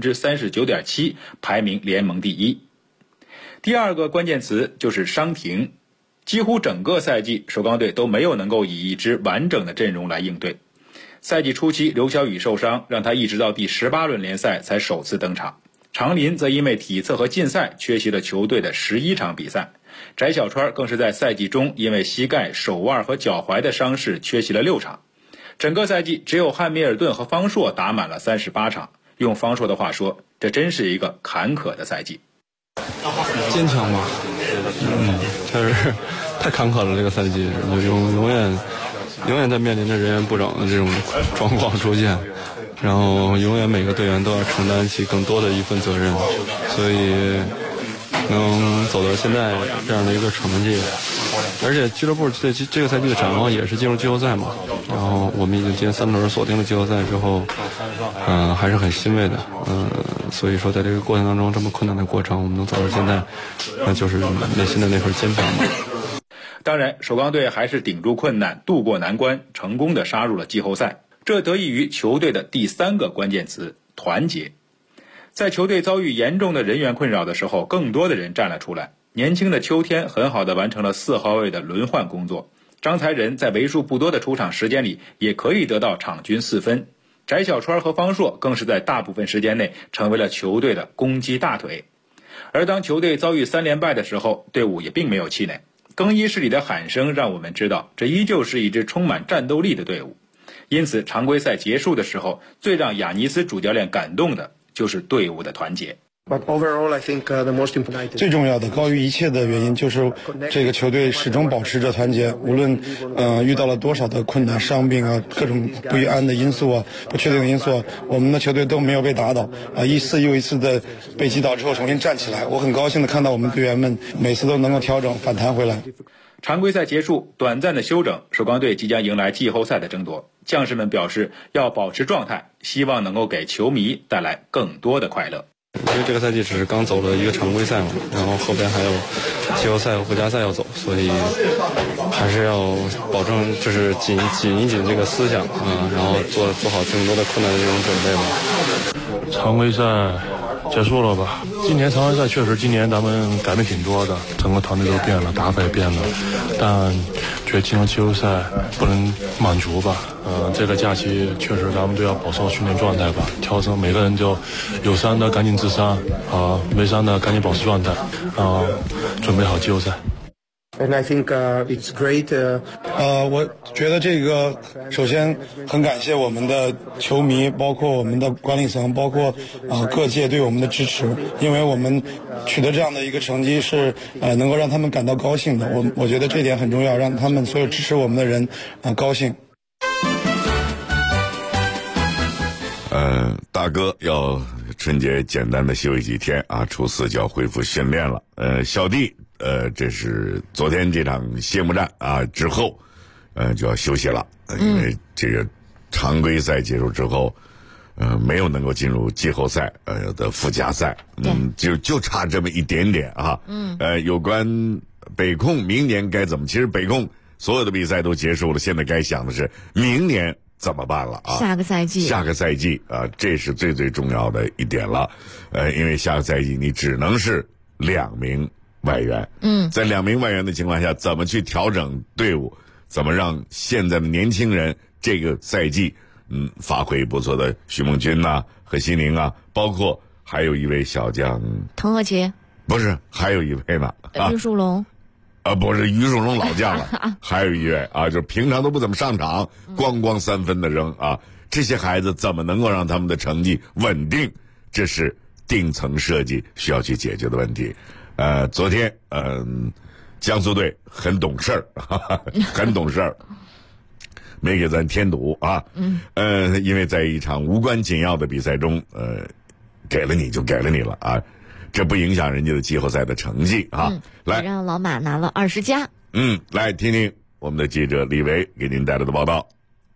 39.7%， 排名联盟第1。第二个关键词就是伤停。几乎整个赛季，首钢队都没有能够以一支完整的阵容来应对。赛季初期，刘晓宇受伤，让他一直到第18轮联赛才首次登场。常林则因为体测和禁赛缺席了球队的11场比赛。翟小川更是在赛季中因为膝盖、手腕和脚踝的伤势缺席了6场。整个赛季只有汉密尔顿和方硕打满了38场。用方硕的话说，这真是一个坎坷的赛季。 坚强吧，确实太坎坷了。这个赛季永远在面临着人员部长的这种状况出现，然后永远每个队员都要承担起更多的一份责任，所以能走到现在这样的一个成绩，而且俱乐部对这个赛季的展望也是进入季后赛嘛。然后我们已经今天3轮锁定了季后赛之后，还是很欣慰的。所以说在这个过程当中，这么困难的过程，我们能走到现在，那就是内心的那份坚强嘛。 当然，首钢队还是顶住困难，渡过难关，成功的杀入了季后赛。这得益于球队的第3个关键词——团结。在球队遭遇严重的人员困扰的时候，更多的人站了出来。年轻的秋天很好的完成了4号位的轮换工作。张才仁在为数不多的出场时间里，也可以得到场均4分。翟小川和方硕更是在大部分时间内成为了球队的攻击大腿。而当球队遭遇3连败的时候，队伍也并没有气馁。更衣室里的喊声让我们知道，这依旧是一支充满战斗力的队伍。因此，常规赛结束的时候，最让亚尼斯主教练感动的就是队伍的团结。 最重要的、高于一切的原因就是这个球队始终保持着团结，无论遇到了多少的困难、伤病啊、各种不安的因素啊、不确定的因素，我们的球队都没有被打倒一次又一次的被击倒之后重新站起来。我很高兴的看到我们队员们每次都能够调整反弹回来。 常规赛结束，短暂的休整，首钢队即将迎来季后赛的争夺。将士们表示要保持状态，希望能够给球迷带来更多的快乐。 因为这个赛季只是刚走了一个常规赛嘛，然后后边还有季后赛和附加赛要走，所以还是要保证就是紧一紧这个思想然后做好更多的困难的这种准备吧。 常规赛结束了吧？今年常规赛确实，今年咱们改变挺多的，整个团队都变了，打法也变了，但觉得进入季后赛不能满足吧。这个假期确实咱们都要保持训练状态吧，调整每个人就有伤的赶紧治伤没伤的赶紧保持状态准备好季后赛。 And I think it's great. 我觉得这个首先很感谢我们的球迷，包括我们的管理层，包括各界对我们的支持，因为我们取得这样的一个成绩是能够让他们感到高兴的。我觉得这点很重要，让他们所有支持我们的人高兴。 大哥要春节简单的休息几天初4就要恢复训练了。小弟这是昨天这场谢幕战之后就要休息了，因为这个常规赛结束之后没有能够进入季后赛的附加赛，就差这么一点点有关北控明年该怎么，其实北控所有的比赛都结束了，现在该想的是明年怎么办了下个赛季这是最重要的一点了。因为下个赛季你只能是2名外援，在2名外援的情况下，怎么去调整队伍，怎么让现在的年轻人这个赛季发挥不错的徐梦军和西宁包括还有一位小将滕鹤杰， 不是，还有一位呢于树龙不是于树龙老将了还有一位就是平常都不怎么上场，咣3分的扔这些孩子怎么能够让他们的成绩稳定，这是顶层设计需要去解决的问题。昨天江苏队很懂事儿很懂事儿， 没给咱添堵啊。因为在一场无关紧要的比赛中，给了你就给了你了啊，这不影响人家的季后赛的成绩啊。来， 让老马拿了20加。 来听听我们的记者李维给您带来的报道。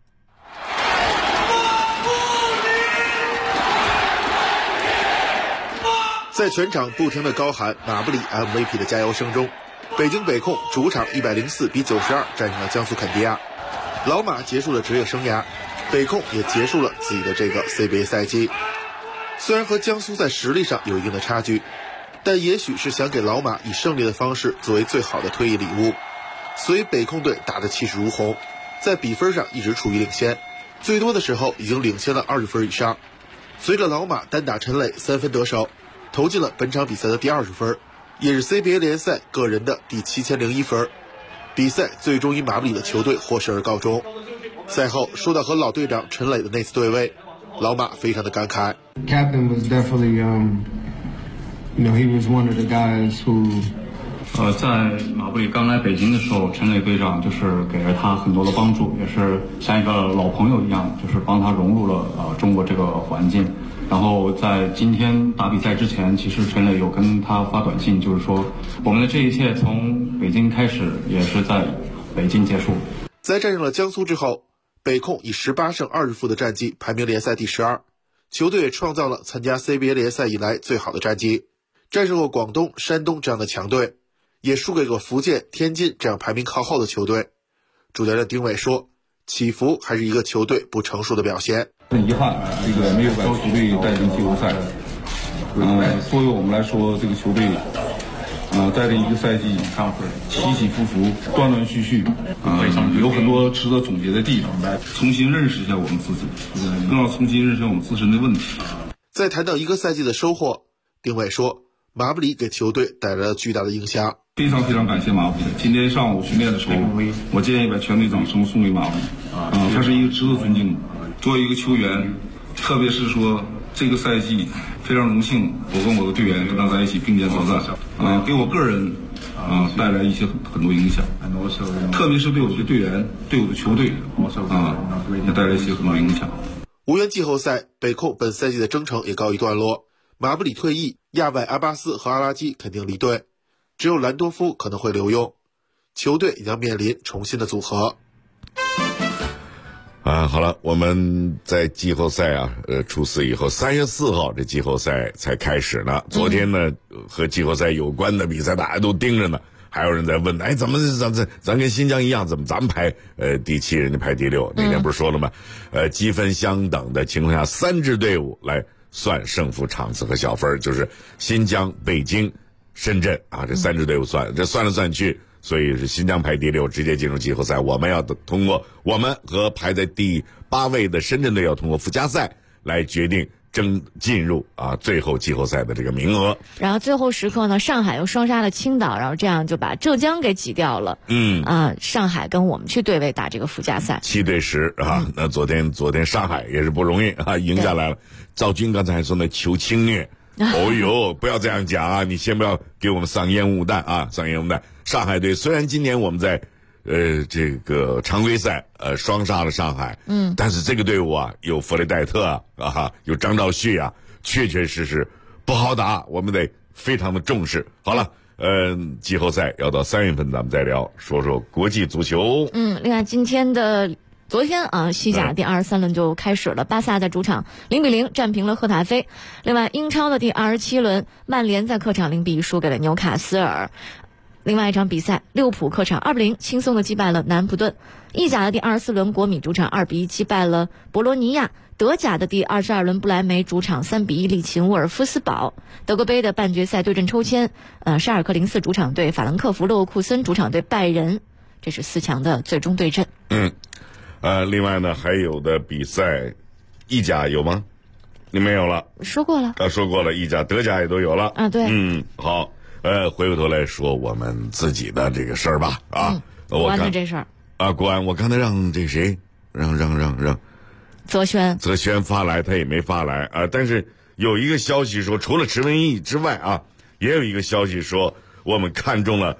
在全场不停的高喊马布里 MVP 的加油声中，北京北控主场104比92战胜了江苏肯迪亚。老马结束了职业生涯，北控也结束了自己的这个 CBA 赛季。虽然和江苏在实力上有一定的差距，但也许是想给老马以胜利的方式作为最好的退役礼物，所以北控队打得气势如虹，在比分上一直处于领先，最多的时候已经领先了20分以上。随着老马单打陈磊3分得手，投进了本场比赛的第20分，也是 CBA 联赛个人的第7001分。比赛最终以马布里的球队获胜而告终。赛后说到和老队长陈磊的那次对位，老马非常的感慨。 Captain was definitely, he was one of the guys who. 在马布里刚来北京的时候，陈磊队长就是给了他很多的帮助，也是像一个老朋友一样，就是帮他融入了中国这个环境。然后在今天打比赛之前，其实陈磊有跟他发短信，就是说我们的这一切从北京开始，也是在北京结束。 在战胜了江苏之后，北控以18胜20负的战绩排名联赛第12，球队也创造了参加 CBA 联赛以来最好的战绩，战胜过广东、山东这样的强队，也输给过福建、天津这样排名靠后的球队。主教练丁伟说，起伏还是一个球队不成熟的表现。 很遗憾，这个没有把球队带进季后赛。作为我们来说，这个球队，带了一个赛季，起起伏伏，断断续续，有很多值得总结的地方。重新认识一下我们自己，更要重新认识我们自身的问题。 在谈到一个赛季的收获，丁伟说，马布里给球队带来了巨大的影响。 非常非常感谢马布里。今天上午训练的时候，我建议把全队掌声送给马布里。他是一个值得尊敬的。作为一个球员，特别是说这个赛季非常荣幸，我跟我的队员跟他在一起并肩作战，给我个人带来一些很多影响，特别是对我的队员、对我的球队也带来一些很多影响。 无缘季后赛，北控本赛季的征程也告一段落。马布里退役，亚外阿巴斯和阿拉基肯定离队，只有兰多夫可能会留用，球队也将面临重新的组合。 好了，我们在季后赛初四以后，3月4号这季后赛才开始呢。昨天呢，和季后赛有关的比赛大家都盯着呢，还有人在问，怎么咱跟新疆一样，怎么咱们排第7，人家排第6？那天不是说了吗？积分相等的情况下，3支队伍来算胜负场次和小分，就是新疆、北京、深圳这3支队伍算，这算来算去。所以是新疆排第6，直接进入季后赛。我们要通过我们和排在第8位的深圳队要通过附加赛来决定进入最后季后赛的这个名额。 然后最后时刻呢，上海又双杀了青岛，然后这样就把浙江给挤掉了。上海跟我们去对位打这个附加赛 ，7对10那昨天上海也是不容易赢下来了。赵军刚才还说那球轻虐。哦呦，不要这样讲你先不要给我们上烟雾弹上烟雾弹。上海队虽然今年我们在这个常规赛双杀了上海，但是这个队伍有弗雷戴特有张兆旭确确实实不好打，我们得非常的重视。好了，季后赛要到3月份咱们再聊，说说国际足球。 另外昨天西甲第23轮就开始了，巴萨在主场0比0战平了赫塔菲。另外英超的第27轮，曼联在客场0比1输给了纽卡斯尔。另外一场比赛，利物浦客场2比0轻松的击败了南安普顿。意甲的第24轮，国米主场2比1击败了博罗尼亚。德甲的第22轮，不莱梅主场3比1力擒沃尔夫斯堡。德国杯的半决赛对阵抽签，沙尔克04主场对法兰克福，勒沃库森主场对拜仁，这是4强的最终对阵。 另外呢，还有的比赛，意甲有吗？你没有了？ 说过了。 说过了，意甲、德甲也都有了。 对。 好，回过头来说我们自己的这个事儿吧。 国安的这事儿。 国安，我刚才让这谁，让泽轩发来，他也没发来但是有一个消息说，除了池文义之外也有一个消息说，我们看中了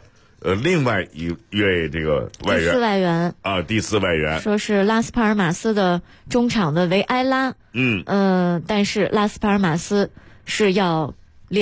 另外一位这个外援， 第4外援啊，第4外援， 说是拉斯帕尔马斯的中场的维埃拉，但是拉斯帕尔马斯是要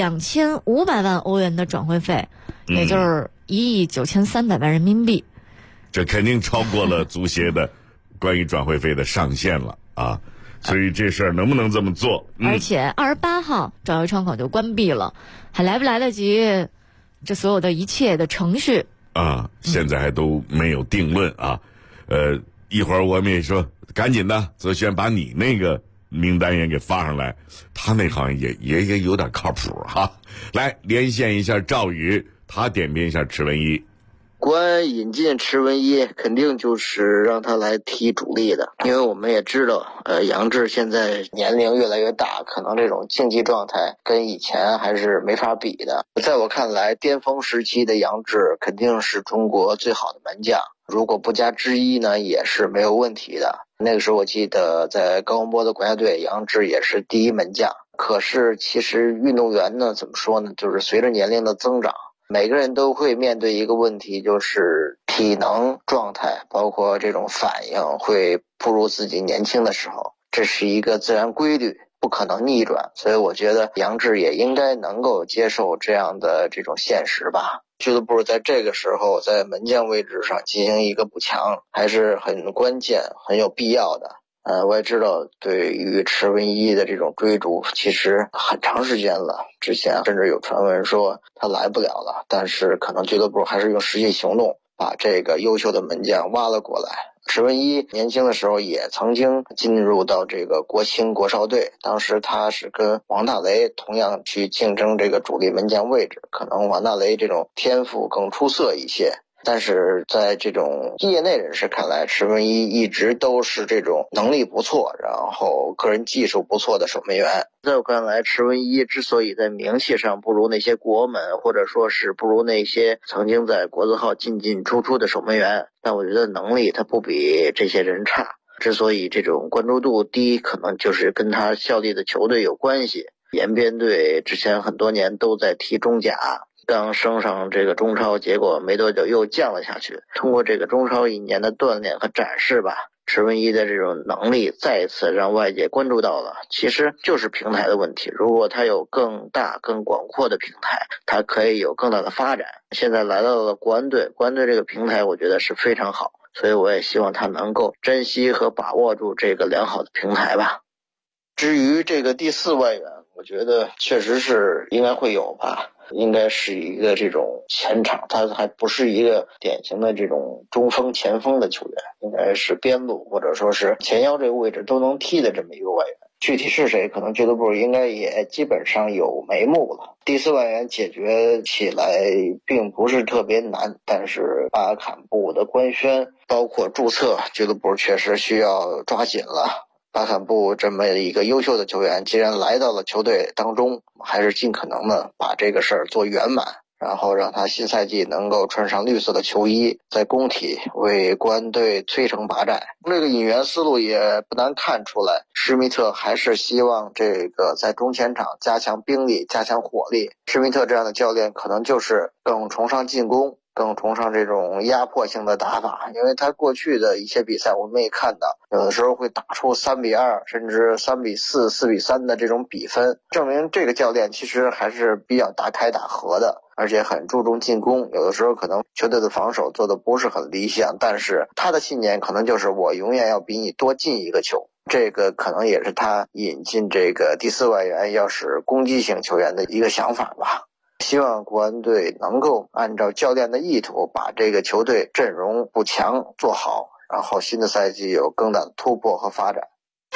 2500万欧元的转会费，也就是1亿9300万人民币， 这肯定超过了足协的关于转会费的上限了啊！所以这事儿能不能这么做？ 而且28号转会窗口就关闭了，还来不来得及这所有的一切的程序啊？现在还都没有定论啊！一会儿我们也说赶紧的，泽轩把你那个名单也给发上来，他那好像也有点靠谱哈。来连线一下赵宇，他点评一下池文一。 国安引进池文一肯定就是让他来踢主力的，因为我们也知道杨志现在年龄越来越大，可能这种竞技状态跟以前还是没法比的。在我看来，巅峰时期的杨志肯定是中国最好的门将，如果不加之一呢也是没有问题的。那个时候我记得在高洪波的国家队，杨志也是第一门将。可是其实运动员呢，怎么说呢，就是随着年龄的增长，每个人都会面对一个问题，就是体能状态包括这种反应会不如自己年轻的时候，这是一个自然规律，不可能逆转。所以我觉得杨志也应该能够接受这样的这种现实吧。俱乐部在这个时候在门将位置上进行一个补强还是很关键很有必要的。我也知道对于池文一的这种追逐其实很长时间了，之前甚至有传闻说他来不了了，但是可能俱乐部还是用实际行动把这个优秀的门将挖了过来。池文一年轻的时候也曾经进入到这个国青国少队，当时他是跟王大雷同样去竞争这个主力门将位置，可能王大雷这种天赋更出色一些，但是在这种业内人士看来，池文一一直都是这种能力不错，然后个人技术不错的守门员。在我看来，池文一之所以在名气上不如那些国门，或者说是不如那些曾经在国字号进进出出的守门员，但我觉得能力他不比这些人差。之所以这种关注度低，可能就是跟他效力的球队有关系。延边队之前很多年都在踢中甲，刚升上这个中超，结果没多久又降了下去。通过这个中超1年的锻炼和展示吧，池文一的这种能力再次让外界关注到了。其实就是平台的问题，如果他有更大更广阔的平台，他可以有更大的发展。现在来到了国安队，国安队这个平台我觉得是非常好，所以我也希望他能够珍惜和把握住这个良好的平台吧。至于这个第4外援，我觉得确实是应该会有吧，应该是一个这种前场，他还不是一个典型的这种中锋前锋的球员，应该是边路或者说是前腰这个位置都能踢的这么一个外援。具体是谁，可能俱乐部应该也基本上有眉目了。第4外援解决起来并不是特别难，但是巴坎布的官宣包括注册，俱乐部确实需要抓紧了。巴坎布这么一个优秀的球员既然来到了球队当中，还是尽可能的把这个事儿做圆满，然后让他新赛季能够穿上绿色的球衣，在工体为国安队摧城拔寨。这个引援思路也不难看出来，施密特还是希望这个在中前场加强兵力加强火力。施密特这样的教练可能就是更崇尚进攻，更崇尚这种压迫性的打法，因为他过去的一些比赛我们也看到，有的时候会打出3-2甚至3-4、4-3的这种比分，证明这个教练其实还是比较打开打合的，而且很注重进攻。有的时候可能球队的防守做的不是很理想，但是他的信念可能就是我永远要比你多进一个球，这个可能也是他引进这个第4外援要是攻击型球员的一个想法吧。希望国安队能够按照教练的意图把这个球队阵容补强做好，然后新的赛季有更大的突破和发展。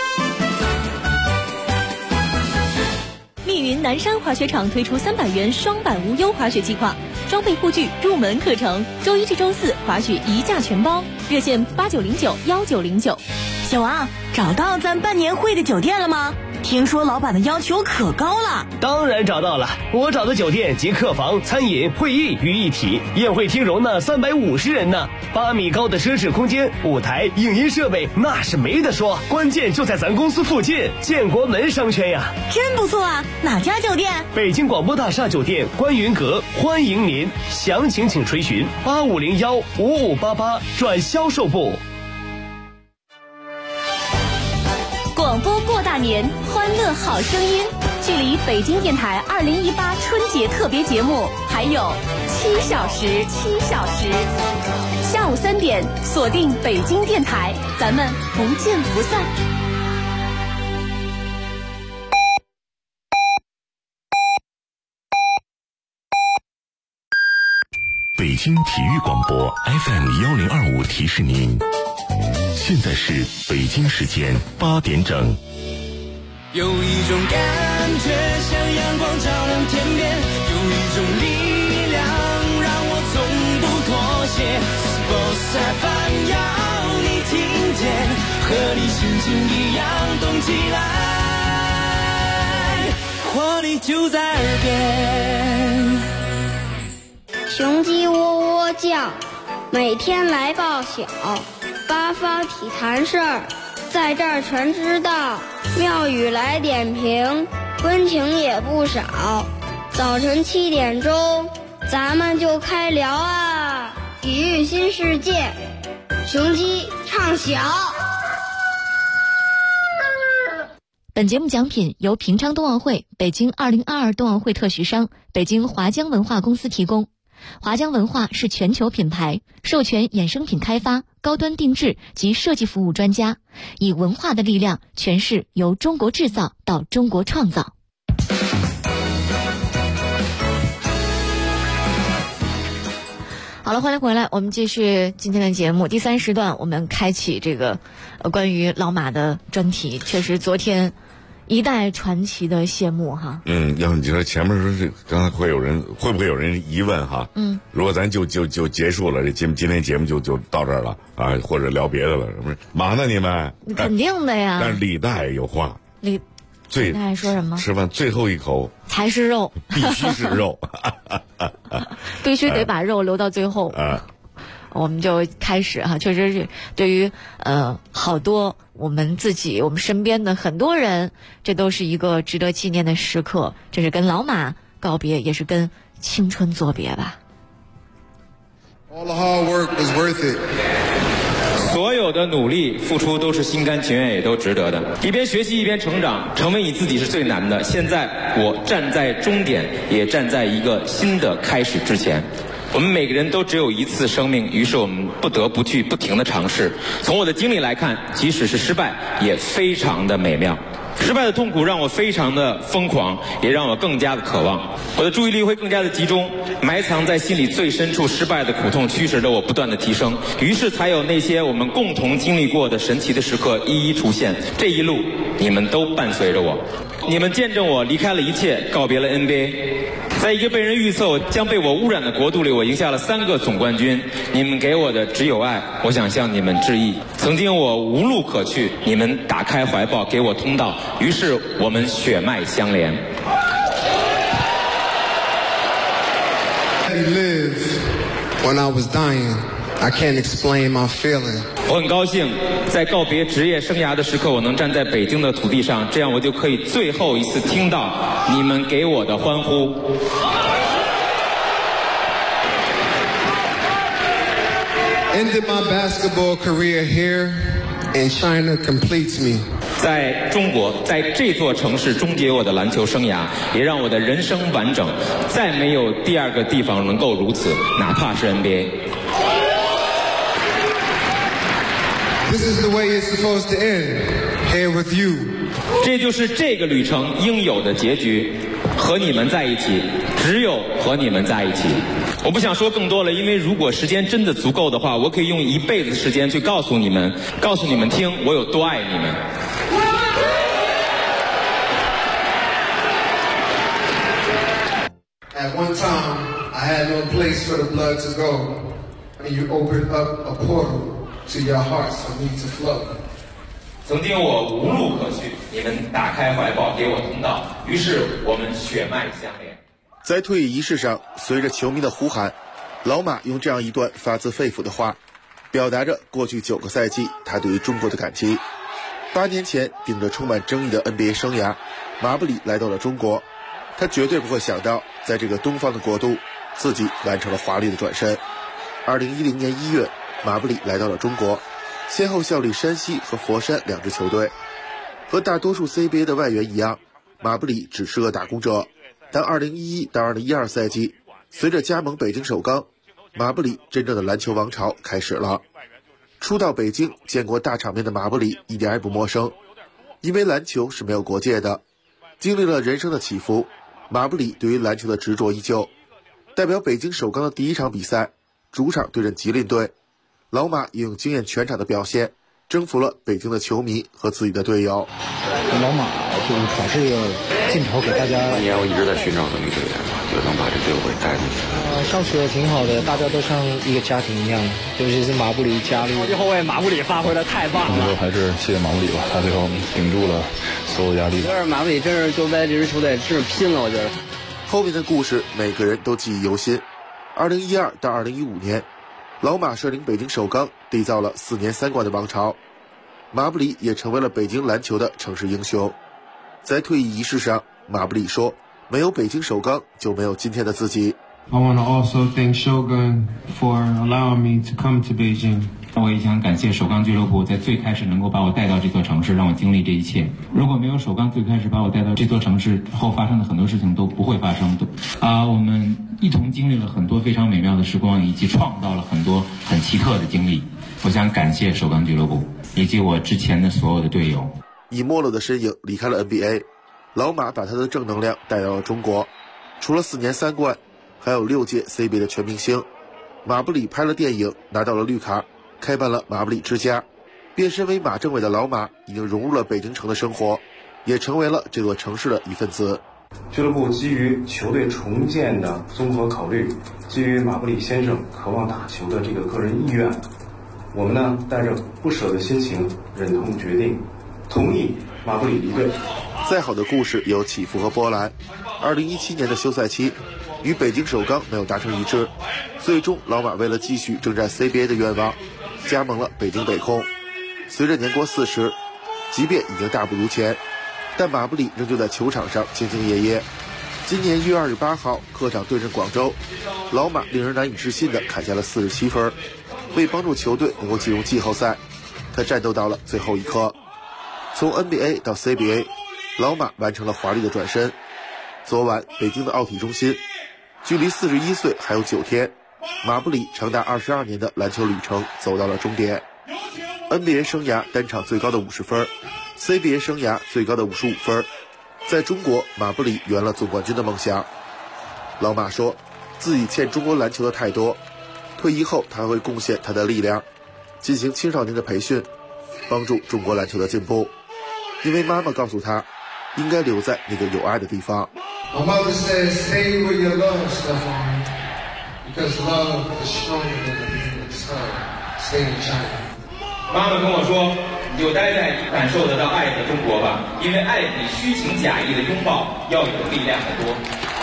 密云南山滑雪场推出300元双板无忧滑雪计划，装备护具、入门课程，周一至周四滑雪1价全包，热线89091909。 小王，找到咱办年会的酒店了吗？听说老板的要求可高了。 当然找到了，我找的酒店集客房、餐饮、会议于一体，宴会厅容纳350人呢，8米高的奢侈空间，舞台、影音设备那是没得说，关键就在咱公司附近，建国门商圈呀。 真不错啊，哪家酒店？ 北京广播大厦酒店观云阁，欢迎您，详情请垂询8501-5588转销售部。 广播过大年，欢乐好声音。距离北京电台2018春节特别节目还有7小时。下午3点，锁定北京电台，咱们不见不散。 北京体育广播 FM1025提示您，现在是北京时间8点整。 有一种感觉像阳光照亮天边，有一种力量让我从不妥协。Sports FM 要你听见，和你心情一样动起来，活力就在耳边。 雄鸡喔喔叫，每天来报晓，八方体坛事儿，在这儿全知道。妙语来点评，温情也不少。早晨7点钟，咱们就开聊啊！体育新世界，雄鸡唱晓。 本节目奖品由平昌冬奥会、北京2022冬奥会特许商北京华江文化公司提供。华江文化是全球品牌，授权衍生品开发、高端定制及设计服务专家，以文化的力量诠释由中国制造到中国创造。好了，欢迎回来，我们继续今天的节目。第3时段，我们开启这个关于老马的专题。确实，昨天一代传奇的谢幕哈。 要你说前面说这刚才会不会有人疑问哈？如果咱就结束了，这今天节目就到这儿了啊，或者聊别的了，是不是？忙呢你们？ 肯定的呀。 但是李代有话， 李代说什么？ 吃饭最后一口才是肉， 必须是肉， 必须得把肉留到最后。我们就开始哈，确实是对于好多我们自己、我们身边的很多人，这都是一个值得纪念的时刻。这是跟老马告别，也是跟青春作别吧。 All the hard work was worth it. 所有的努力付出都是心甘情愿，也都值得的。一边学习一边成长，成为你自己是最难的。现在我站在终点，也站在一个新的开始之前。我们每个人都只有一次生命，于是我们不得不去不停地尝试。从我的经历来看，即使是失败，也非常的美妙。失败的痛苦让我非常的疯狂，也让我更加的渴望。我的注意力会更加的集中，埋藏在心里最深处失败的苦痛驱使着我不断的提升，于是才有那些我们共同经历过的神奇的时刻一一出现。这一路你们都伴随着我，你们见证我离开了一切，告别了 NBA。在一个被人预测将被我污染的国度里，我赢下了3个总冠军。你们给我的只有爱，我想向你们致意。曾经我无路可去，你们打开怀抱给我通道，于是我们血脉相连。 When I was dying, I can't explain my feeling. 我很高兴，在告别职业生涯的时刻，我能站在北京的土地上，这样我就可以最后一次听到你们给我的欢呼。 Ended my basketball career here, and China completes me. 在中国，在这座城市终结我的篮球生涯，也让我的人生完整。再没有第二个地方能够如此，哪怕是 NBA。 This is the way it's supposed to end, here with you. 这就是这个旅程应有的结局，和你们在一起，只有和你们在一起。我不想说更多了，因为如果时间真的足够的话，我可以用一辈子的时间去告诉你们听我有多爱你们。 At one time, I had no place for the blood to go, and you opened up a portal to your hearts for me to flow. 曾经我无路可去，你们打开怀抱给我通道，于是我们血脉相连。 在退役仪式上，随着球迷的呼喊，老马用这样一段发自肺腑的话，表达着过去9个赛季他对于中国的感激。8年前顶着充满争议的 NBA 生涯，马布里来到了中国，他绝对不会想到在这个东方的国度，自己完成了华丽的转身。2010年1月，马布里来到了中国，先后效力山西和佛山2支球队。和大多数 CBA 的外援一样，马布里只是个打工者。但2011到2012赛季，随着加盟北京首钢，马布里真正的篮球王朝开始了。初到北京见过大场面的马布里一点也不陌生，因为篮球是没有国界的。经历了人生的起伏，马布里对于篮球的执着依旧。代表北京首钢的第一场比赛，主场对阵吉林队，老马也用惊艳全场的表现征服了北京的球迷和自己的队友。 老马就是把这个镜头给大家。 半年我一直在寻找这么一个人嘛，就能把这队伍给带出去。 相处的挺好的，大家都像一个家庭一样，尤其是马布里加入超级后卫马布里发挥的太棒了。 最后还是谢谢马布里吧，他最后顶住了所有压力。 我觉得马布里真是就在这支球队真是拼了，我觉得。 后面的故事每个人都记忆犹新。2012到2015年，老马率领北京首钢缔造了4年3冠的王朝，马布里也成为了北京篮球的城市英雄。在退役仪式上，马布里说，没有北京首钢就没有今天的自己。 I want to also thank Shogun for allowing me to come to Beijing. 我也想感谢首钢俱乐部在最开始能够把我带到这座城市，让我经历这一切。如果没有首钢最开始把我带到这座城市后发生的很多事情都不会发生的。我们一同经历了很多非常美妙的时光，以及创造了很多很奇特的经历。我想感谢首钢俱乐部以及我之前的所有的队友。 以没落的身影离开了 NBA， 老马把他的正能量带到了中国。除了4年3冠，还有6届 CBA 的全明星。马布里拍了电影，拿到了绿卡，开办了马布里之家。变身为马政委的老马已经融入了北京城的生活，也成为了这座城市的一份子。 俱乐部基于球队重建的综合考虑，基于马布里先生渴望打球的这个个人意愿，我们呢带着不舍的心情，忍痛决定同意马布里离队。 再好的故事也有起伏和波澜。2017年的休赛期，与北京首钢没有达成一致，最终老马为了继续征战 CBA 的愿望，加盟了北京北控。随着年过40，即便已经大不如前，但马布里仍旧在球场上兢兢业业。今年1月28号客场对阵广州，老马令人难以置信地砍下了47分，为帮助球队能够进入季后赛，他战斗到了最后一刻。从 NBA 到 CBA， 老马完成了华丽的转身。昨晚北京的奥体中心，距离41岁还有9天，马布里长达22年的篮球旅程走到了终点。NBA 生涯单场最高的50分， CBA 生涯最高的55分，在中国马布里圆了总冠军的梦想。老马说自己欠中国篮球的太多，退役后他会贡献他的力量，进行青少年的培训，帮助中国篮球的进步。因为妈妈告诉他应该留在那个有爱的地方。 My mother says, stay where you love, Stefan, because love is stronger than the beam of the sun. Stay in China. 妈妈跟我说，你就待在你感受得到爱的中国吧，因为爱比虚情假意的拥抱要有力量得多。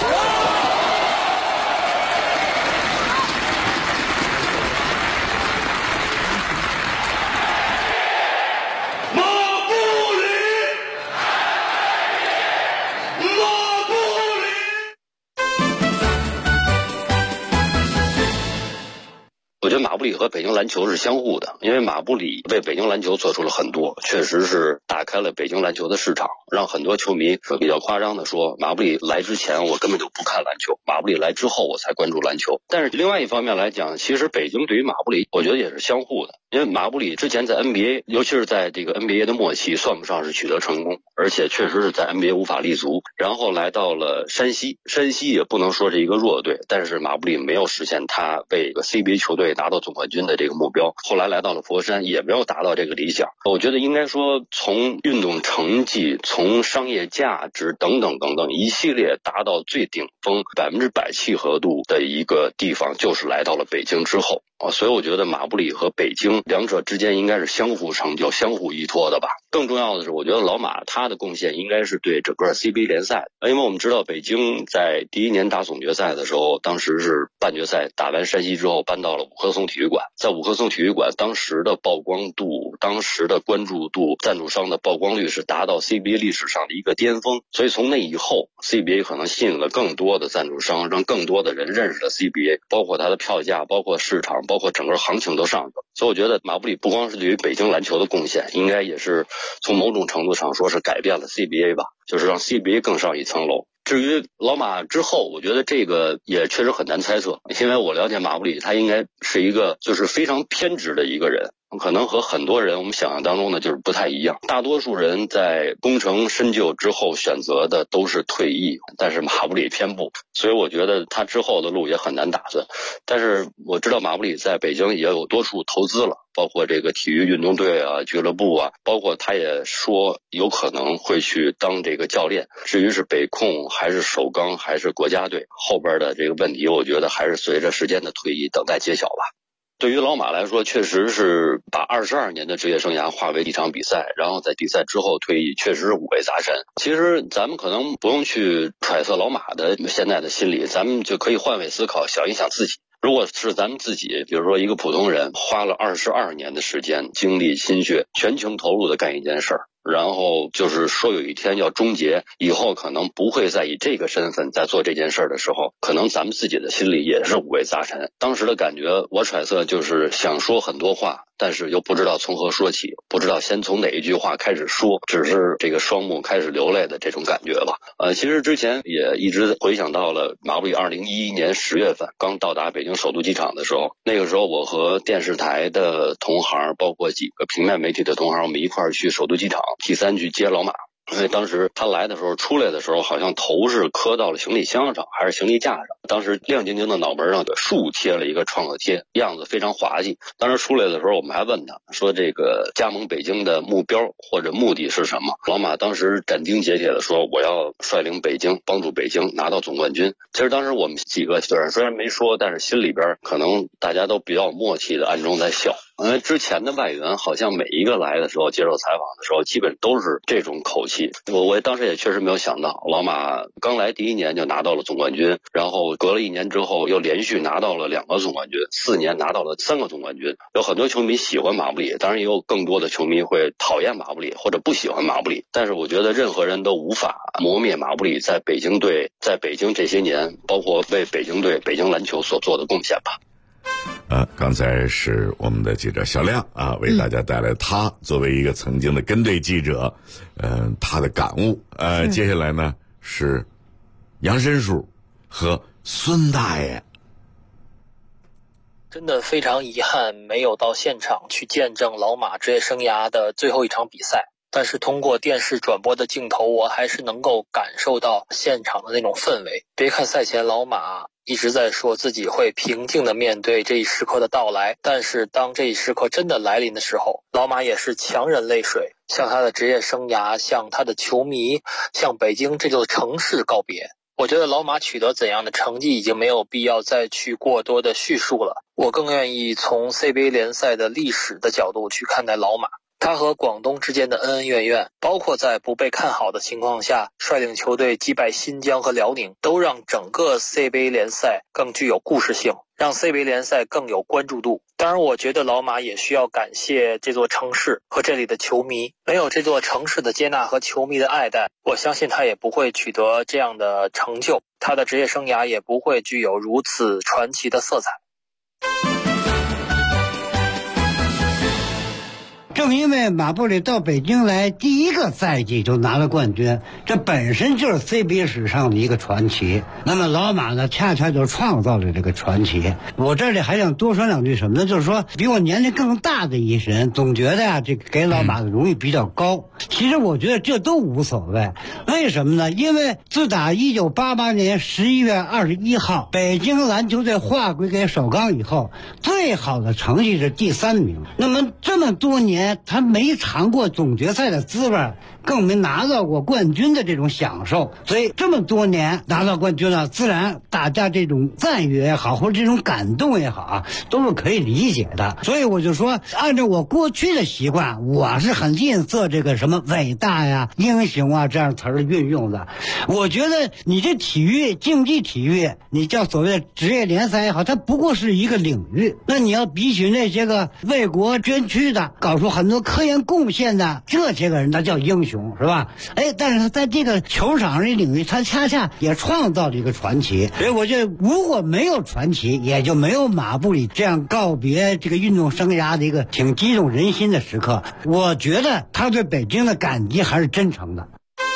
我觉得马布里和北京篮球是相互的，因为马布里为北京篮球做出了很多，确实是打开了北京篮球的市场，让很多球迷说比较夸张的说，马布里来之前我根本就不看篮球，马布里来之后我才关注篮球。但是另外一方面来讲，其实北京对于马布里我觉得也是相互的，因为马布里之前在 NBA， 尤其是在这个 NBA 的末期算不上是取得成功，而且确实是在 NBA 无法立足，然后来到了山西也不能说是一个弱队，但是马布里没有实现他为一个 CBA 球队达到总冠军的这个目标，后来来到了佛山也没有达到这个理想。我觉得应该说从运动成绩，从商业价值等等等等一系列达到最顶峰100%契合度的一个地方，就是来到了北京之后。 所以我觉得马布里和北京两者之间应该是相互成就、相互依托的吧。更重要的是，我觉得老马他的贡献应该是对整个 CBA 联赛，因为我们知道北京在第一年打总决赛的时候，当时是半决赛打完山西之后搬到了五棵松体育馆，在五棵松体育馆当时的曝光度、当时的关注度、赞助商的曝光率是达到 CBA 历史上的一个巅峰，所以从那以后 CBA 可能吸引了更多的赞助商，让更多的人认识了 CBA， 包括它的票价、包括市场、包括整个行情都上去了。所以我觉得马布里不光是对于北京篮球的贡献，应该也是从某种程度上说是改变了 CBA 吧，就是让 CBA 更上一层楼。至于老马之后，我觉得这个也确实很难猜测，因为我了解马布里，他应该是一个就是非常偏执的一个人，可能和很多人我们想象当中的就是不太一样。大多数人在功成身就之后选择的都是退役，但是马布里偏不，所以我觉得他之后的路也很难打算。但是我知道马布里在北京也有多处投资了，包括这个体育运动队啊、俱乐部啊，包括他也说有可能会去当这个教练。至于是北控还是首钢还是国家队，后边的这个问题我觉得还是随着时间的推移等待揭晓吧。对于老马来说，确实是把22年的职业生涯化为一场比赛，然后在比赛之后退役，确实是五味杂陈。其实咱们可能不用去揣测老马的现在的心理，咱们就可以换位思考，想一想自己。如果是咱们自己，比如说一个普通人，花了22年的时间、精力、心血，全情投入的干一件事儿，然后就是说有一天要终结，以后可能不会再以这个身份在做这件事儿的时候，可能咱们自己的心里也是五味杂陈。当时的感觉，我揣测就是想说很多话，但是又不知道从何说起，不知道先从哪一句话开始说，只是这个双目开始流泪的这种感觉吧。其实之前也一直回想到了马布里2011年10月份刚到达北京首都机场的时候，那个时候我和电视台的同行，包括几个平面媒体的同行，我们一块儿去首都机场T3去接老马。因为当时他来的时候，出来的时候好像头是磕到了行李箱上还是行李架上，当时亮晶晶的脑门上竖贴了一个创可贴，样子非常滑稽。当时出来的时候我们还问他说，这个加盟北京的目标或者目的是什么。老马当时斩钉截铁的说，我要率领北京，帮助北京拿到总冠军。其实当时我们几个虽然没说，但是心里边可能大家都比较默契的暗中在笑。因为之前的外援好像每一个来的时候接受采访的时候基本都是这种口气，我当时也确实没有想到老马刚来第一年就拿到了总冠军，然后隔了1年之后又连续拿到了2个总冠军，4年拿到了3个总冠军。有很多球迷喜欢马布里，当然也有更多的球迷会讨厌马布里或者不喜欢马布里，但是我觉得任何人都无法磨灭马布里在北京队在北京这些年，包括为北京队北京篮球所做的贡献吧。 刚才是我们的记者小亮啊，为大家带来他作为一个曾经的跟队记者，他的感悟。接下来呢是杨申叔和孙大爷。 真的非常遗憾，没有到现场去见证老马职业生涯的最后一场比赛。但是通过电视转播的镜头，我还是能够感受到现场的那种氛围。别看赛前老马一直在说自己会平静地面对这一时刻的到来，但是当这一时刻真的来临的时候，老马也是强忍泪水，向他的职业生涯，向他的球迷，向北京这座城市告别。我觉得老马取得怎样的成绩已经没有必要再去过多的叙述了，我更愿意从 CBA 联赛的历史的角度去看待老马。他和广东之间的恩恩怨怨，包括在不被看好的情况下率领球队击败新疆和辽宁，都让整个 CBA 联赛更具有故事性，让 CBA 联赛更有关注度。当然我觉得老马也需要感谢这座城市和这里的球迷，没有这座城市的接纳和球迷的爱戴，我相信他也不会取得这样的成就，他的职业生涯也不会具有如此传奇的色彩。 正因为马布里到北京来第一个赛季就拿了冠军，这本身就是 CBA 史上的一个传奇。那么老马呢，恰恰就创造了这个传奇。我这里还想多说两句什么呢？就是说比我年龄更大的一些人总觉得这个给老马的荣誉比较高，其实我觉得这都无所谓。为什么呢？因为自打1988年11月21号北京篮球队划归给首钢以后，最好的成绩是第3名。那么这么多年他没尝过总决赛的滋味， 更没拿到过冠军的这种享受。所以这么多年拿到冠军了，自然大家这种赞誉也好，或者这种感动也好啊，都是可以理解的。所以我就说，按照我过去的习惯，我是很吝啬这个什么伟大呀、英雄啊这样词儿的运用的。我觉得你这体育、竞技体育，你叫所谓的职业联赛也好，它不过是一个领域。那你要比起那些个为国捐躯的、搞出很多科研贡献的这些个人，那叫英雄，是吧？但是他在这个球场这领域，他恰恰也创造了一个传奇。所以我觉得，如果没有传奇，也就没有马布里这样告别这个运动生涯的一个挺激动人心的时刻。我觉得他对北京的感激还是真诚的。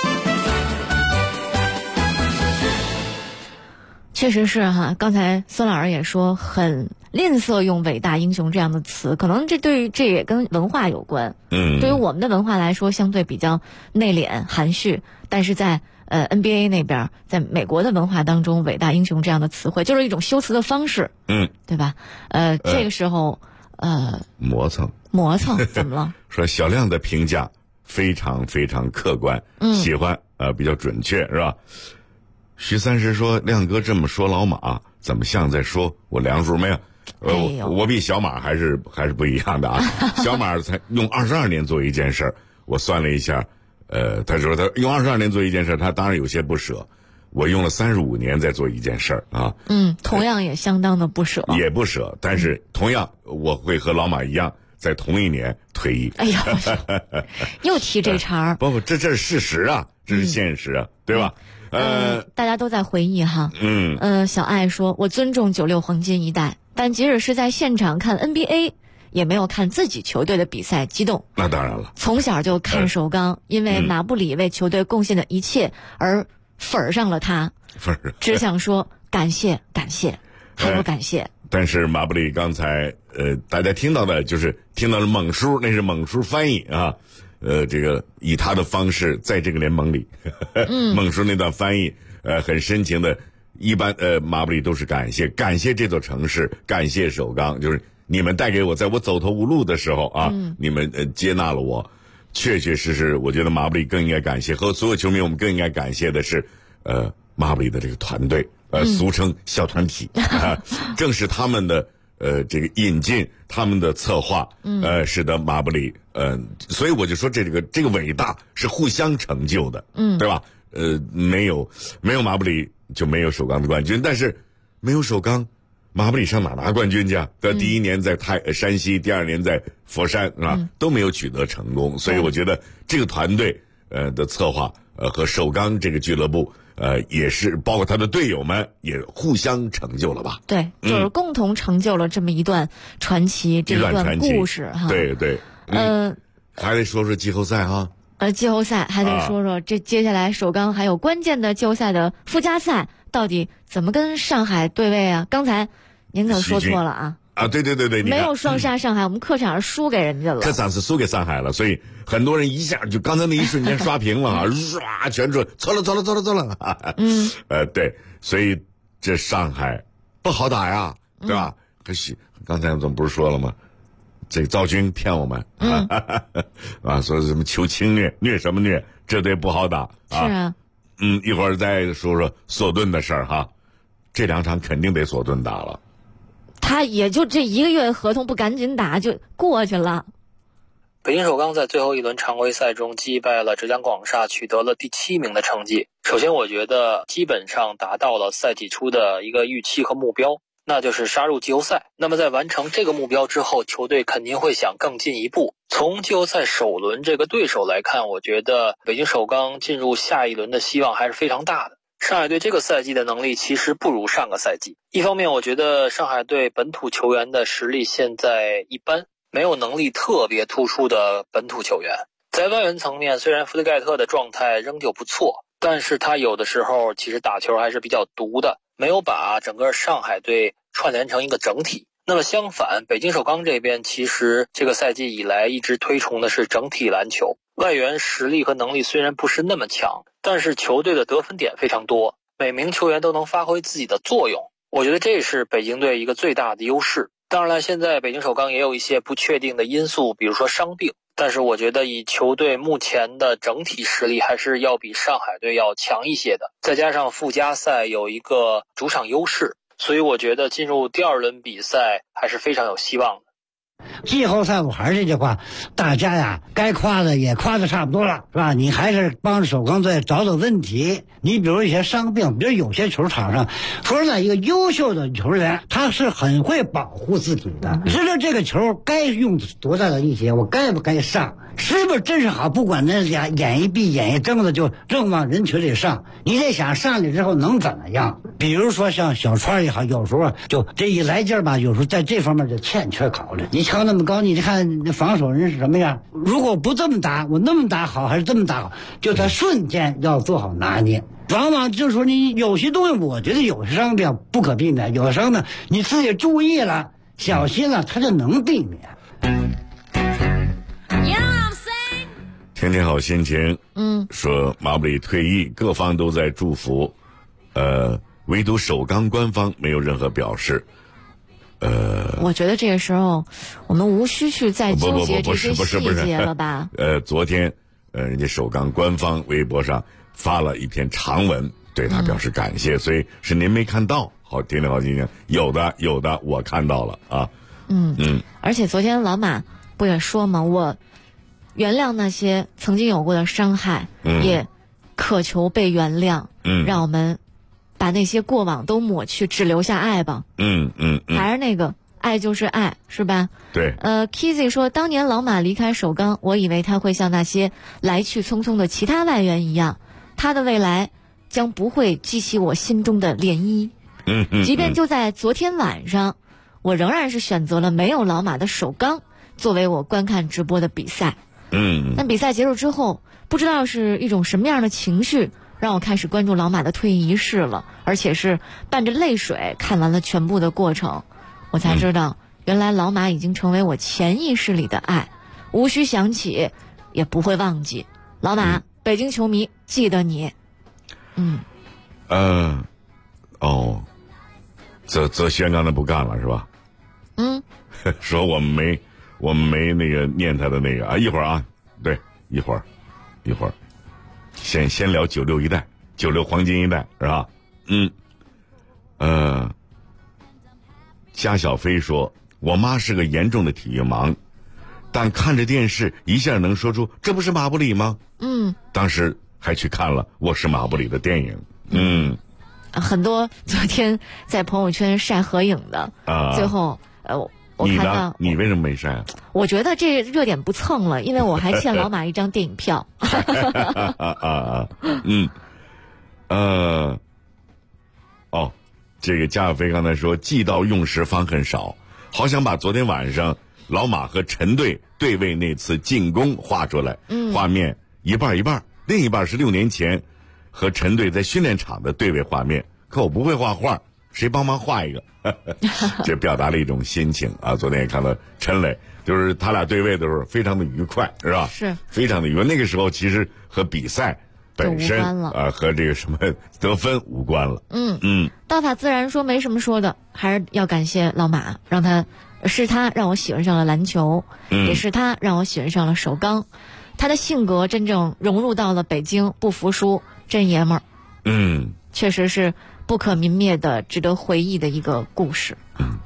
确实是哈，刚才孙老师也说很吝啬用伟大英雄这样的词，可能这也跟文化有关。对于我们的文化来说，相对比较内敛含蓄，但是在NBA 那边，在美国的文化当中，伟大英雄这样的词汇就是一种修辞的方式，对吧？这个时候磨蹭怎么了？ 说小亮的评价非常非常客观，喜欢比较准确，是吧？徐三石说：“亮哥这么说老马，怎么像在说我梁叔没有？我比小马还是不一样的啊！小马才用22年做一件事儿，我算了一下，他说他用22年做一件事儿，他当然有些不舍。我用了35年在做一件事儿啊。 同样也相当的不舍， 也不舍，但是同样我会和老马一样，在同一年退役。 哎呀，又提这茬儿， 不，这是事实啊，这是现实啊，对吧？” 大家都在回忆哈。小爱说：“我尊重96黄金一代，但即使是在现场看 NBA， 也没有看自己球队的比赛激动。 那当然了， 从小就看首钢，因为马布里为球队贡献的一切而粉上了他。只想说感谢，还有感谢。 但是马布里刚才大家听到的就是听到了猛叔，那是猛叔翻译啊。这个以他的方式在这个联盟里，猛叔那段翻译，很深情的。一般马布里都是感谢这座城市，感谢首钢，就是你们带给我，在我走投无路的时候啊，你们接纳了我，确确实实，我觉得马布里更应该感谢，和所有球迷我们更应该感谢的是，马布里的这个团队，俗称小团体，正是他们的。这个引进他们的策划，使得马布里，所以我就说这个伟大是互相成就的，对吧？没有马布里就没有首钢的冠军，但是没有首钢，马布里上哪拿冠军去啊？第一年在山西，第二年在佛山，是吧？都没有取得成功，所以我觉得这个团队的策划，和首钢这个俱乐部。也是包括他的队友们也互相成就了吧？ 对，就是共同成就了这么一段传奇，这一段故事哈。 对，还得说说季后赛哈。 季后赛还得说说这接下来首钢还有关键的季后赛的附加赛，到底怎么跟上海对位啊？刚才您可说错了啊。 对， 没有双杀上海，我们客场是输给人家了。 客场是输给上海了，所以很多人一下就刚才那一瞬间刷屏了啊，唰全说错了。对，所以这上海不好打呀，对吧？可惜刚才我们不是说了吗？这个赵军骗我们说什么求轻虐什么虐，这队不好打啊。 是啊。 一会儿再说说索顿的事儿哈，这2场肯定得索顿打了。 他也就这1个月合同，不赶紧打就过去了。 北京首钢在最后一轮常规赛中击败了浙江广厦，取得了第7名的成绩。首先我觉得基本上达到了赛季初的一个预期和目标，那就是杀入季后赛。那么在完成这个目标之后，球队肯定会想更进一步。从季后赛首轮这个对手来看，我觉得北京首钢进入下一轮的希望还是非常大的。上海队这个赛季的能力其实不如上个赛季。一方面我觉得上海队本土球员的实力现在一般，没有能力特别突出的本土球员。在外援层面，虽然弗里盖特的状态仍旧不错，但是他有的时候其实打球还是比较独的，没有把整个上海队串联成一个整体。那么相反，北京首钢这边其实这个赛季以来一直推崇的是整体篮球，外援实力和能力虽然不是那么强，但是球队的得分点非常多，每名球员都能发挥自己的作用，我觉得这是北京队一个最大的优势。当然了，现在北京首钢也有一些不确定的因素，比如说伤病， 但是我觉得以球队目前的整体实力还是要比上海队要强一些的，再加上附加赛有一个主场优势，所以我觉得进入第2轮比赛还是非常有希望的。 季后赛我还是这句话，大家呀该夸的也夸的差不多了，是吧？你还是帮首钢队找找问题。你比如一些伤病，比如有些球场上，说实在，一个优秀的球员他是很会保护自己的，知道这个球该用多大的力气，我该不该上，是不是真是好？不管那俩眼一闭眼一睁的就正往人群里上，你得想上去之后能怎么样？比如说像小川也好，有时候就这一来劲儿吧，有时候在这方面就欠缺考虑。你瞧那么高，你看那防守人是什么样？如果不这么打，我那么打好还是这么打好？就在瞬间要做好拿捏。往往就说你有些东西，我觉得有些伤病不可避免，有时候呢你自己注意了、小心了，它就能避免。 天天好心情，说马布里退役，各方都在祝福，唯独首钢官方没有任何表示。 我觉得这个时候我们无需去再纠结这些细节了吧？ 昨天人家首钢官方微博上发了一篇长文，对他表示感谢，所以是您没看到。好，天天好心情，有的我看到了啊。 而且昨天老马不也说嘛，我原谅那些曾经有过的伤害，也渴求被原谅，让我们把那些过往都抹去，只留下爱吧。还是那个爱就是爱，是吧？ 对。 Kizzy 说，当年老马离开首钢，我以为他会像那些来去匆匆的其他外援一样，他的未来将不会激起我心中的涟漪。即便就在昨天晚上，我仍然是选择了没有老马的首钢作为我观看直播的比赛。但比赛结束之后，不知道是一种什么样的情绪，让我开始关注老马的退役仪式了，而且是伴着泪水看完了全部的过程。我才知道，原来老马已经成为我潜意识里的爱，无需想起，也不会忘记。老马，北京球迷记得你。 泽轩刚才不干了是吧？说我们没那个念他的那个啊，一会儿啊，对，一会儿，先聊96一代，96黄金一代是吧？加小飞说，我妈是个严重的体育盲，但看着电视一下能说出这不是马布里吗？当时还去看了《我是马布里》的电影。 很多昨天在朋友圈晒合影的，最后我看到你为什么没晒啊？ 我觉得这热点不蹭了，因为我还欠老马一张电影票。 这个加小飞刚才说技到用时方恨少，好想把昨天晚上老马和陈队对位那次进攻画出来，画面一半一半，另一半是6年前和陈队在训练场的对位画面，可我不会画画，谁帮忙画一个？这表达了一种心情啊！昨天也看到陈磊，就是他俩对位的时候非常的愉快，是吧？ 是非常的愉快。那个时候其实和比赛本身和这个什么得分无关了。 道法自然说没什么说的，还是要感谢老马，是他让我喜欢上了篮球，也是他让我喜欢上了首钢。他的性格真正融入到了北京，不服输，真爷们儿。确实是不可泯灭的、值得回忆的一个故事。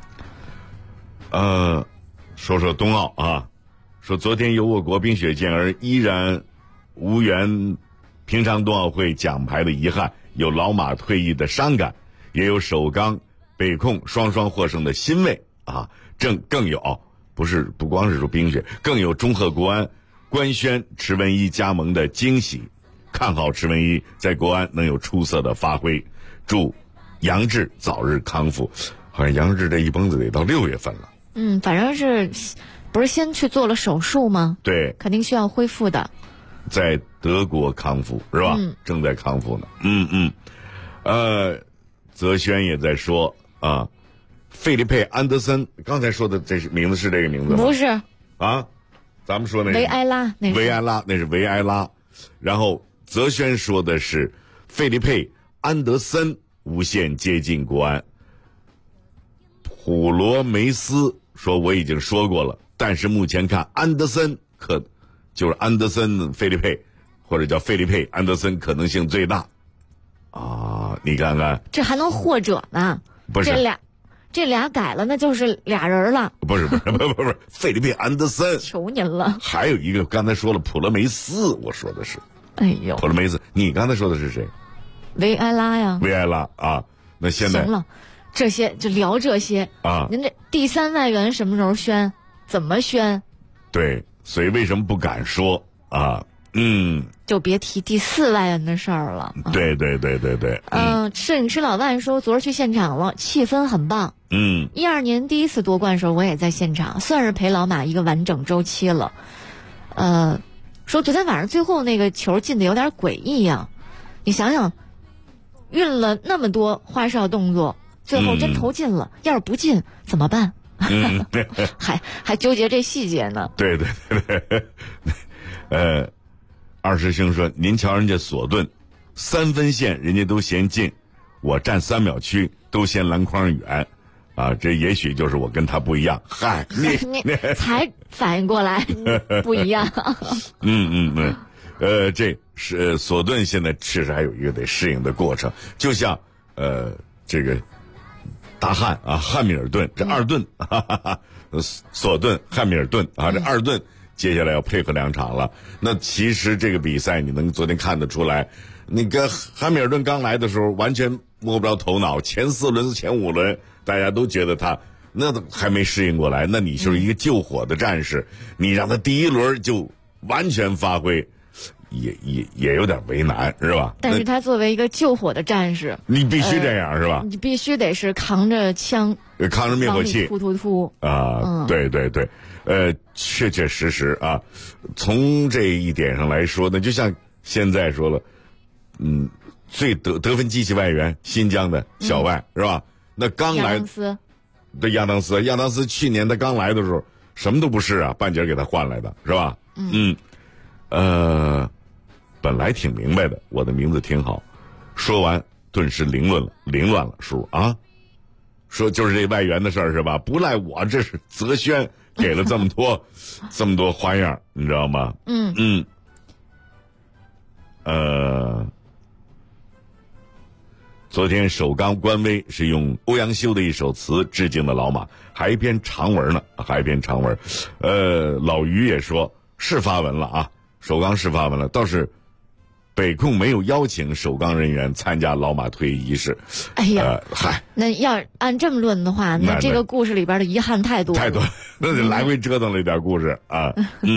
说说冬奥啊，说昨天有我国冰雪健儿依然无缘平昌冬奥会奖牌的遗憾，有老马退役的伤感，也有首钢、北控双双获胜的欣慰啊。更有不光是说冰雪，更有祝贺国安官宣池文一加盟的惊喜，看好池文一在国安能有出色的发挥，祝杨志早日康复。好像杨志这一蹦子得到6月份了。 反正是不是先去做了手术吗？ 对， 肯定需要恢复的。 在德国康复是吧？正在康复呢。泽轩也在说啊，费利佩·安德森，刚才说的这是名字是这个名字吗？ 不是啊，咱们说那是维埃拉，那是维埃拉。然后泽轩说的是费利佩·安德森无限接近国安。普罗梅斯说我已经说过了，但是目前看安德森就是安德森、费利佩，或者叫费利佩、安德森可能性最大。啊，你看看， 这还能或者呢？ 不是这俩改了，那就是俩人了。 不是，费利佩、安德森。 求您了。 还有一个刚才说了普勒梅斯，我说的是。 哎呦， 普勒梅斯，你刚才说的是谁？ 维埃拉呀。 维埃拉啊，那现在行了，这些就聊这些啊。 您这第3外援什么时候宣？怎么宣？ 对，所以为什么不敢说啊？ 就别提第4外援的事儿了。 对。 摄影师老万说，昨儿去现场了，气氛很棒。12年第一次夺冠的时候，我也在现场，算是陪老马一个完整周期了。说昨天晚上最后那个球进的有点诡异呀，你想想，运了那么多花哨动作，最后真投进了，要是不进怎么办？还纠结这细节呢。 对。二师兄说，您瞧人家索顿3分线人家都嫌近，我站3秒区都嫌篮筐远啊，这也许就是我跟他不一样。嗨，你才反应过来不一样。 这是索顿现在确实还有一个得适应的过程，就像这个大汉啊，汉密尔顿这2顿，索顿、汉密尔顿啊，这2顿接下来要配合2场了。那其实这个比赛你能昨天看得出来，那个汉密尔顿刚来的时候完全摸不着头脑，前4轮、前5轮大家都觉得他那还没适应过来，那你就是一个救火的战士，你让他第1轮就完全发挥，也有点为难，是吧？ 但是他作为一个救火的战士，你必须这样，是吧？ 你必须得是扛着枪， 扛着灭火器， 突啊！对，确确实实啊，从这一点上来说呢，就像现在说了，最得分机器外援新疆的小外，是吧？那刚来亚当斯去年他刚来的时候什么都不是啊，半截给他换来的，是吧？本来挺明白的，我的名字挺好，说完顿时凌乱了，叔啊，说就是这外援的事儿是吧？不赖我，这是泽轩给了这么多花样，你知道吗？昨天首钢官微是用欧阳修的一首词致敬的老马，还一篇长文呢，老于也说是发文了啊，首钢是发文了，倒是北控没有邀请首钢人员参加老马退役仪式。 哎呀，那要按这么论的话，那这个故事里边的遗憾太多， 那得来回折腾了一点故事啊。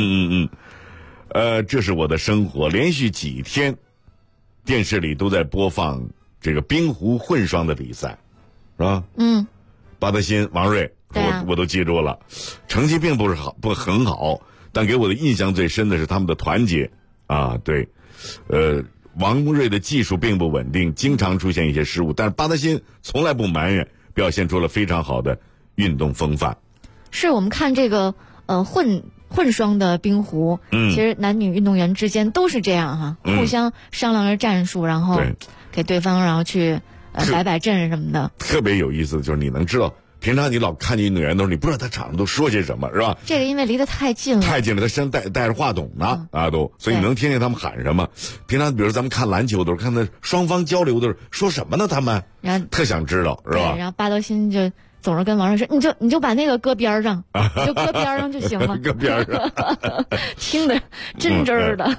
这是我的生活，连续几天电视里都在播放这个冰壶混双的比赛，是吧？巴德辛、王睿，我都记住了，成绩并不很好，但给我的印象最深的是他们的团结啊。对，王睿的技术并不稳定，经常出现一些失误，但是巴德辛从来不埋怨，表现出了非常好的运动风范。 是我们看这个混双的冰壶，其实男女运动员之间都是这样哈，互相商量着战术，然后给对方然后去摆阵什么的。 特别有意思的就是你能知道，平常你老看见运动员的时候，你不知道他场上都说些什么，是吧？ 这个因为离得太近了， 他身上带着话筒呢所以你能听见他们喊什么。平常比如咱们看篮球的时候，看那双方交流的时候说什么呢？他们特想知道，是吧？ 然后巴德辛就总是跟王睿说，你就把那个搁边上，你就搁边上就行了。 搁边上， 听得真的。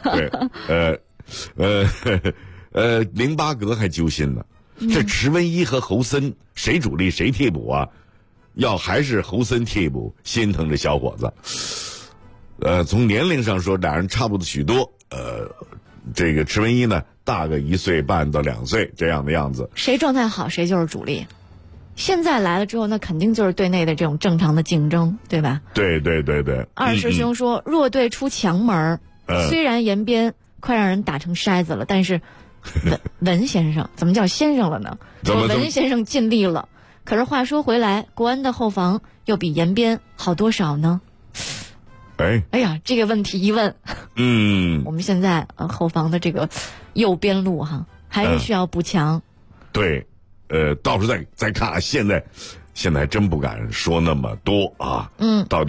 对，淋巴格还揪心呢。这池文一和侯森谁主力谁替补啊？要还是侯森替补，心疼这小伙子。从年龄上说，俩人差不多许多。这个池文一呢，大个1岁半到2岁这样的样子。 谁状态好，谁就是主力。现在来了之后，那肯定就是队内的这种正常的竞争，对吧？ 对。 二师兄说，弱队出强门，虽然延边快让人打成筛子了，但是文先生怎么叫先生了呢？文先生尽力了。可是话说回来，国安的后防又比延边好多少呢？哎呀，这个问题一问，我们现在后防的这个右边路还是需要补强。 对。到时候再看，现在还真不敢说那么多啊。到底